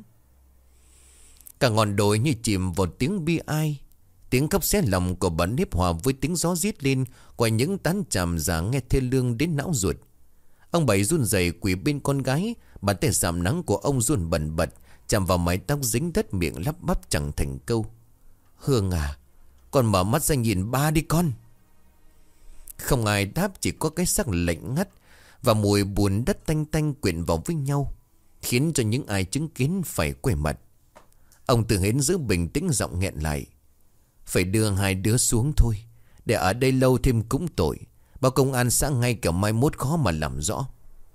Cả ngọn đồi như chìm vào tiếng bi ai. Tiếng khóc xé lòng của bà Nếp hòa với tiếng gió rít lên qua những tán tràm già nghe thê lương đến não ruột. Ông Bảy run rẩy quỳ bên con gái, bàn tay sạm nắng của ông run bần bật, chạm vào mái tóc dính đất, miệng lắp bắp chẳng thành câu. Hương à, con mở mắt ra nhìn ba đi con. Không ai đáp, chỉ có cái xác lạnh ngắt và mùi bùn đất tanh tanh quyện vào với nhau, khiến cho những ai chứng kiến phải quay mặt. Ông Tư Hến giữ bình tĩnh, giọng nghẹn lại. Phải đưa hai đứa xuống thôi, để ở đây lâu thêm cũng tội. Báo công an xã ngay cả mai mốt khó mà làm rõ.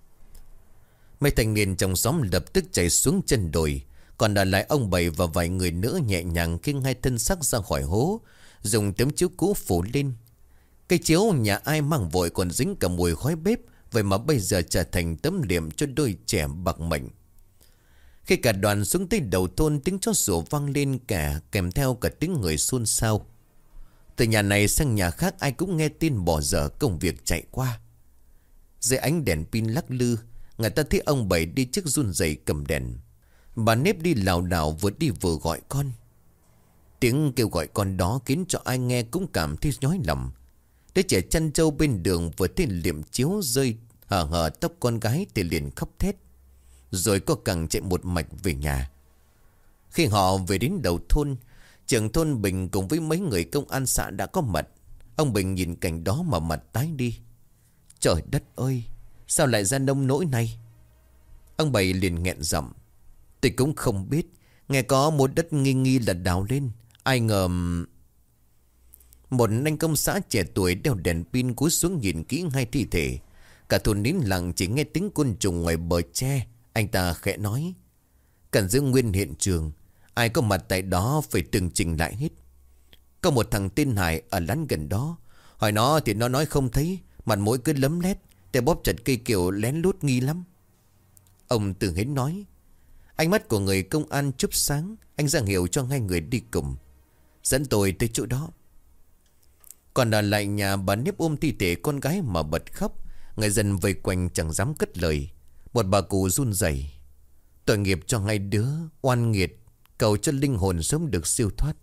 Mấy thanh niên trong xóm lập tức chạy xuống chân đồi. Còn ở lại ông Bảy và vài người nữa nhẹ nhàng khiêng hai thân xác ra khỏi hố, dùng tấm chiếu cũ phủ lên. Cây chiếu nhà ai mang vội còn dính cả mùi khói bếp, vậy mà bây giờ trở thành tấm liệm cho đôi trẻ bạc mệnh. Khi cả đoàn xuống tới đầu thôn, tiếng chó sủa vang lên kèm theo cả tiếng người xôn xao. Từ nhà này sang nhà khác ai cũng nghe tin bỏ dở công việc chạy qua. Dưới ánh đèn pin lắc lư, người ta thấy ông Bảy đi trước run rẩy cầm đèn. Bà Nếp đi lảo đảo vừa đi vừa gọi con. Tiếng kêu gọi con đó khiến cho ai nghe cũng cảm thấy nhói lòng. Đứa trẻ chăn trâu bên đường vừa thấy liệm chiếu rơi hở hở tóc con gái thì liền khóc thét, rồi có cẳng chạy một mạch về nhà. Khi họ về đến đầu thôn, trưởng thôn Bình cùng với mấy người công an xã đã có mặt. Ông Bình nhìn cảnh đó mà mặt tái đi. Trời đất ơi, sao lại ra nông nỗi này? Ông Bảy liền nghẹn giọng. Tôi cũng không biết, nghe có một đất nghi nghi là đào lên, ai ngờ... Một anh công xã trẻ tuổi đeo đèn pin cúi xuống nhìn kỹ hai thi thể. Cả thôn nín lặng chỉ nghe tiếng côn trùng ngoài bờ tre. Anh ta khẽ nói, cần giữ nguyên hiện trường, ai có mặt tại đó phải tường trình lại hết. Có một thằng tên Hải ở lán gần đó, hỏi nó thì nó nói không thấy, mặt mũi cứ lấm lét, tay bóp chặt cây kiểu lén lút nghi lắm. Ông Tư Hến nói. Ánh mắt của người công an chớp sáng. Anh ra hiệu cho hai người đi cùng, dẫn tôi tới chỗ đó. Còn ở lại nhà, bà Nếp ôm thi thể con gái mà bật khóc. Người dân vây quanh chẳng dám cất lời. Một bà cụ run rẩy. Tội nghiệp cho hai đứa, oan nghiệt, cầu cho linh hồn sớm được siêu thoát.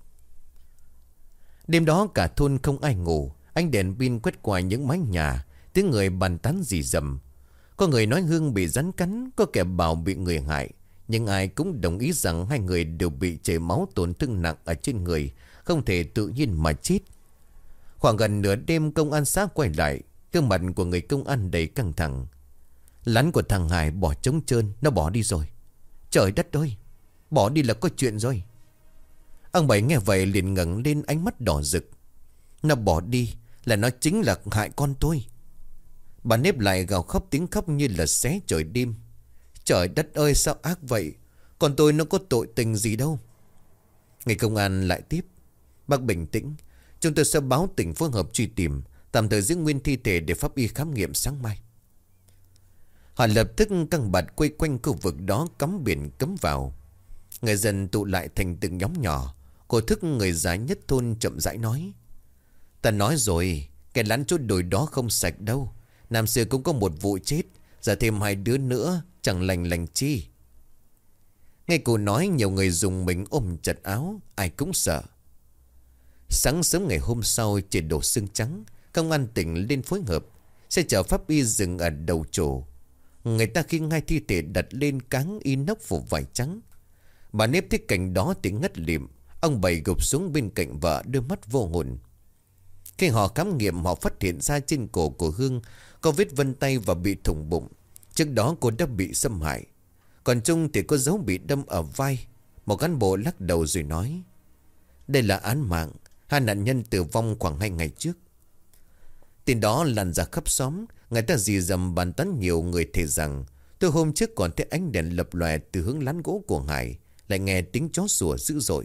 Đêm đó cả thôn không ai ngủ. Ánh đèn pin quét qua những mái nhà, tiếng người bàn tán rì rầm. Có người nói Hương bị rắn cắn, có kẻ bảo bị người hại. Nhưng ai cũng đồng ý rằng hai người đều bị chảy máu, tổn thương nặng ở trên người, không thể tự nhiên mà chết. Khoảng gần nửa đêm công an xã quay lại. Gương mặt của người công an đầy căng thẳng. Lán của thằng Hải bỏ trống trơn, nó bỏ đi rồi. Trời đất ơi, bỏ đi là có chuyện rồi. Ông Bảy nghe vậy liền ngẩng lên, ánh mắt đỏ rực. Nó bỏ đi là nó chính là hại con tôi. Bà nếp lại gào khóc, tiếng khóc như là xé trời đêm. Trời đất ơi, sao ác vậy? Còn tôi nó có tội tình gì đâu. Người công an lại tiếp: Bác bình tĩnh, chúng tôi sẽ báo tỉnh phối hợp truy tìm, tạm thời giữ nguyên thi thể để pháp y khám nghiệm sáng mai. Họ lập tức căng bạt quay quanh khu vực đó, cắm biển cấm vào. Người dân tụ lại thành từng nhóm nhỏ. Cô Thức, người già nhất thôn, chậm rãi nói: Ta nói rồi, cái lán chốt đồi đó không sạch đâu. Năm xưa cũng có một vụ chết, giờ thêm 2 đứa nữa, chẳng lành lành chi. Nghe cô nói, nhiều người dùng mình ôm chặt áo, ai cũng sợ. Sáng sớm ngày hôm sau, trời đổ sương trắng. Công an tỉnh lên phối hợp. Xe chở pháp y dừng ở đầu trổ. Người ta khi ngay thi thể đặt lên cáng inox phủ vải trắng. Bà nếp thấy cảnh đó thì ngất lịm. Ông Bảy gục xuống bên cạnh vợ, đôi mắt vô hồn. Khi họ khám nghiệm, họ phát hiện ra trên cổ của Hương có vết vân tay và bị thủng bụng. Trước đó cô đã bị xâm hại. Còn Trung thì có dấu bị đâm ở vai. Một cán bộ lắc đầu rồi nói: Đây là án mạng. 2 nạn nhân tử vong khoảng 2 ngày trước. Tin đó lan ra khắp xóm. Người ta rì rầm bàn tán, nhiều người thề rằng từ hôm trước còn thấy ánh đèn lập lòe từ hướng lán gỗ của Hải, lại nghe tiếng chó sủa dữ dội.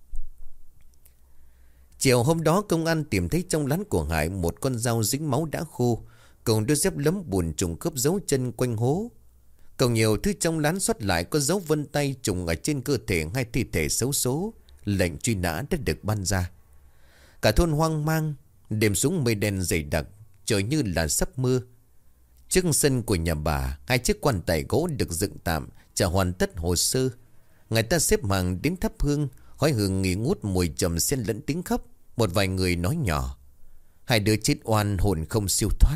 Chiều hôm đó, công an tìm thấy trong lán của Hải một con dao dính máu đã khô, cùng đôi dép lấm bùn trùng khớp dấu chân quanh hố. Còn nhiều thứ trong lán xuất lại có dấu vân tay trùng ở trên cơ thể 2 thi thể xấu số. Lệnh truy nã đã được ban ra. Cả thôn hoang mang. Đêm xuống mây đen dày đặc, trời như là sắp mưa. Trước sân của nhà bà, 2 chiếc quan tài gỗ được dựng tạm, chờ hoàn tất hồ sơ. Người ta xếp hàng đến thắp hương. Khói hương nghi ngút, mùi trầm xen lẫn tiếng khóc. Một vài người nói nhỏ: 2 đứa chết oan, hồn không siêu thoát.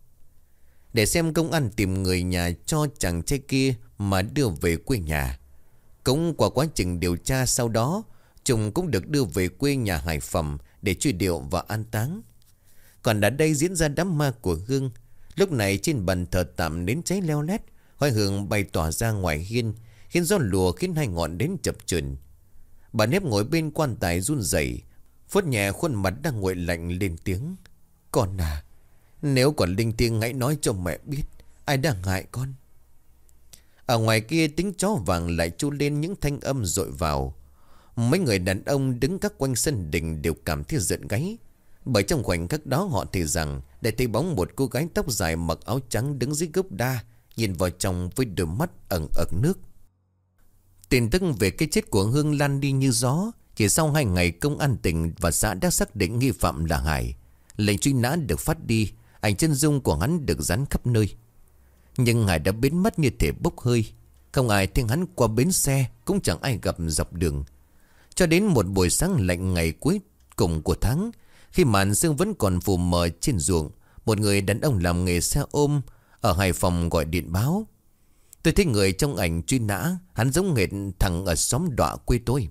Để xem công an tìm người nhà cho chàng trai kia mà đưa về quê nhà. Cũng qua quá trình điều tra sau đó, Trùng cũng được đưa về quê nhà Hải Phòng để truy điệu và an táng. Còn ở đây diễn ra đám ma của Hương. Lúc này trên bàn thờ tạm nến cháy leo lét, khói hương bay tỏa ra ngoài hiên, khiến gió lùa khiến 2 ngọn nến chập chờn. Bà nếp ngồi bên quan tài run rẩy, phớt nhẹ khuôn mặt đang nguội lạnh, lên tiếng: Con à, nếu còn linh thiêng hãy nói cho mẹ biết ai đang hại con. Ở ngoài kia, tiếng chó vàng lại tru lên những thanh âm dội vào. Mấy người đàn ông đứng các quanh sân đình đều cảm thấy giận gáy. Bởi trong khoảnh khắc đó họ thì rằng để thấy bóng một cô gái tóc dài mặc áo trắng đứng dưới gốc đa, nhìn vào trong với đôi mắt ẩn ẩn nước. Tin tức về cái chết của Hương lan đi như gió. Chỉ sau 2 ngày, công an tỉnh và xã đã xác định nghi phạm là Hải. Lệnh truy nã được phát đi. Ảnh chân dung của hắn được dán khắp nơi. Nhưng Hải đã biến mất như thể bốc hơi. Không ai thấy hắn qua bến xe, cũng chẳng ai gặp dọc đường. Cho đến một buổi sáng lạnh ngày cuối cùng của tháng, khi màn sương vẫn còn phù mờ trên ruộng, một người đàn ông làm nghề xe ôm ở Hải Phòng gọi điện báo: Tôi thấy người trong ảnh truy nã, hắn giống hệt thằng ở xóm Đọa quê tôi.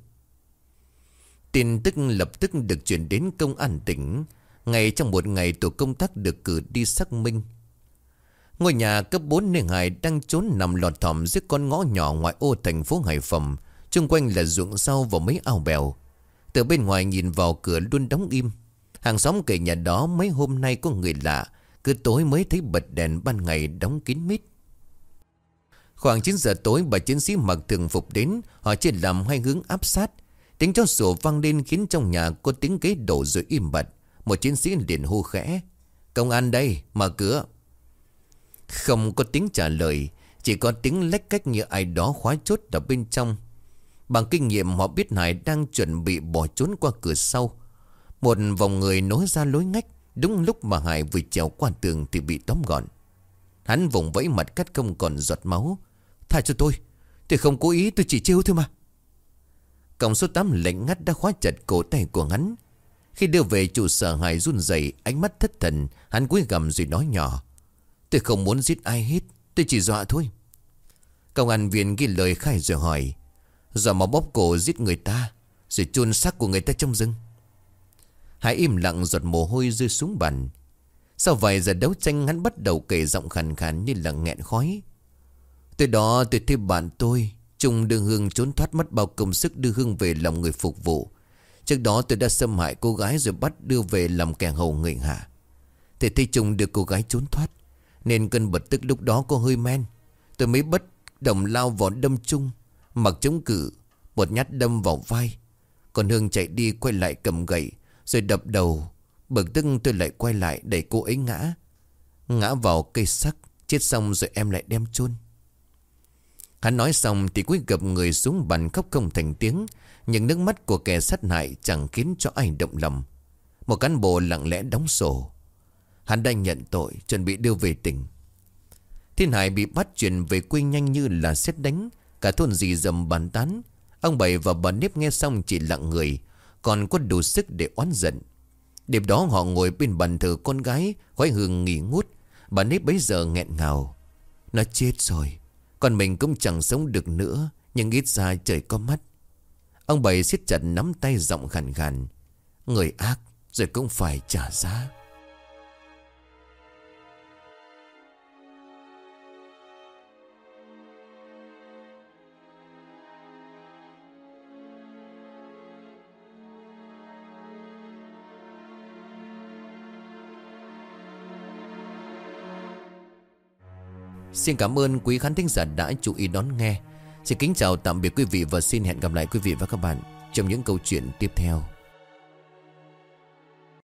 Tin tức lập tức được chuyển đến công an tỉnh. Ngay trong một ngày, tổ công tác được cử đi xác minh. Ngôi nhà cấp 4 nơi Hải đang trốn nằm lọt thỏm dưới con ngõ nhỏ ngoại ô thành phố Hải Phòng. Xung quanh là ruộng rau và mấy ao bèo. Từ bên ngoài nhìn vào, cửa luôn đóng im. Hàng xóm kể nhà đó mấy hôm nay có người lạ, cứ tối mới thấy bật đèn, ban ngày đóng kín mít. Khoảng 9 giờ tối, bà chiến sĩ mặc thường phục đến. Họ chia làm 2 hướng áp sát. Tiếng chó sủa vang lên khiến trong nhà có tiếng ghế đổ rồi im bặt. Một chiến sĩ liền hô khẽ: Công an đây, mở cửa. Không có tiếng trả lời, chỉ có tiếng lách cách như ai đó khóa chốt ở bên trong. Bằng kinh nghiệm, họ biết Hải đang chuẩn bị bỏ trốn qua cửa sau. Một vòng người nối ra lối ngách. Đúng lúc mà Hải vừa trèo qua tường thì bị tóm gọn. Hắn vùng vẫy, mặt cắt không còn giọt máu: Tha cho tôi không cố ý, tôi chỉ trêu thôi mà. Cổng số 8 lệnh ngắt đã khóa chặt cổ tay của hắn. Khi đưa về trụ sở, Hải run rẩy, ánh mắt thất thần. Hắn cúi gằm rồi nói nhỏ: Tôi không muốn giết ai hết, tôi chỉ dọa thôi. Công an viên ghi lời khai rồi hỏi: Dọa mà bóp cổ giết người ta rồi chôn xác của người ta trong rừng? Hải im lặng, giọt mồ hôi rơi xuống bàn. Sau vài giờ đấu tranh, hắn bắt đầu kể giọng khàn khàn như là nghẹn khói: Từ đó tôi thấy bạn tôi Trung đưa Hương trốn thoát, mất bao công sức đưa Hương về làm người phục vụ. Trước đó tôi đã xâm hại cô gái rồi bắt đưa về làm kẻ hầu người hạ. Thì thấy Trung đưa cô gái trốn thoát, nên cơn bực tức lúc đó có hơi men. Tôi mới bất động lao vào đâm chung, mặc chống cự, một nhát đâm vào vai. Còn Hương chạy đi quay lại cầm gậy rồi đập đầu. Bực tức tôi lại quay lại đẩy cô ấy ngã vào cây sắt. Chết xong rồi em lại đem chôn. Hắn nói xong thì cúi gập người xuống bàn khóc không thành tiếng. Nhưng nước mắt của kẻ sát hại chẳng khiến cho ai động lòng. Một cán bộ lặng lẽ đóng sổ. Hắn đã nhận tội, chuẩn bị đưa về tỉnh. Thiên Hải bị bắt chuyển về quê nhanh như là sét đánh. Cả thôn rì rầm bàn tán. Ông Bảy và bà Nếp nghe xong chỉ lặng người, còn có đủ sức để oán giận. Đêm đó họ ngồi bên bàn thờ con gái, khói hương nghỉ ngút. Bà Nếp bấy giờ nghẹn ngào. Nó chết rồi, còn mình cũng chẳng sống được nữa, nhưng ít ra trời có mắt. Ông Bảy siết chặt nắm tay giọng khàn khàn. Người ác rồi cũng phải trả giá. Xin cảm ơn quý khán thính giả đã chú ý đón nghe. Xin kính chào tạm biệt quý vị và xin hẹn gặp lại quý vị và các bạn trong những câu chuyện tiếp theo.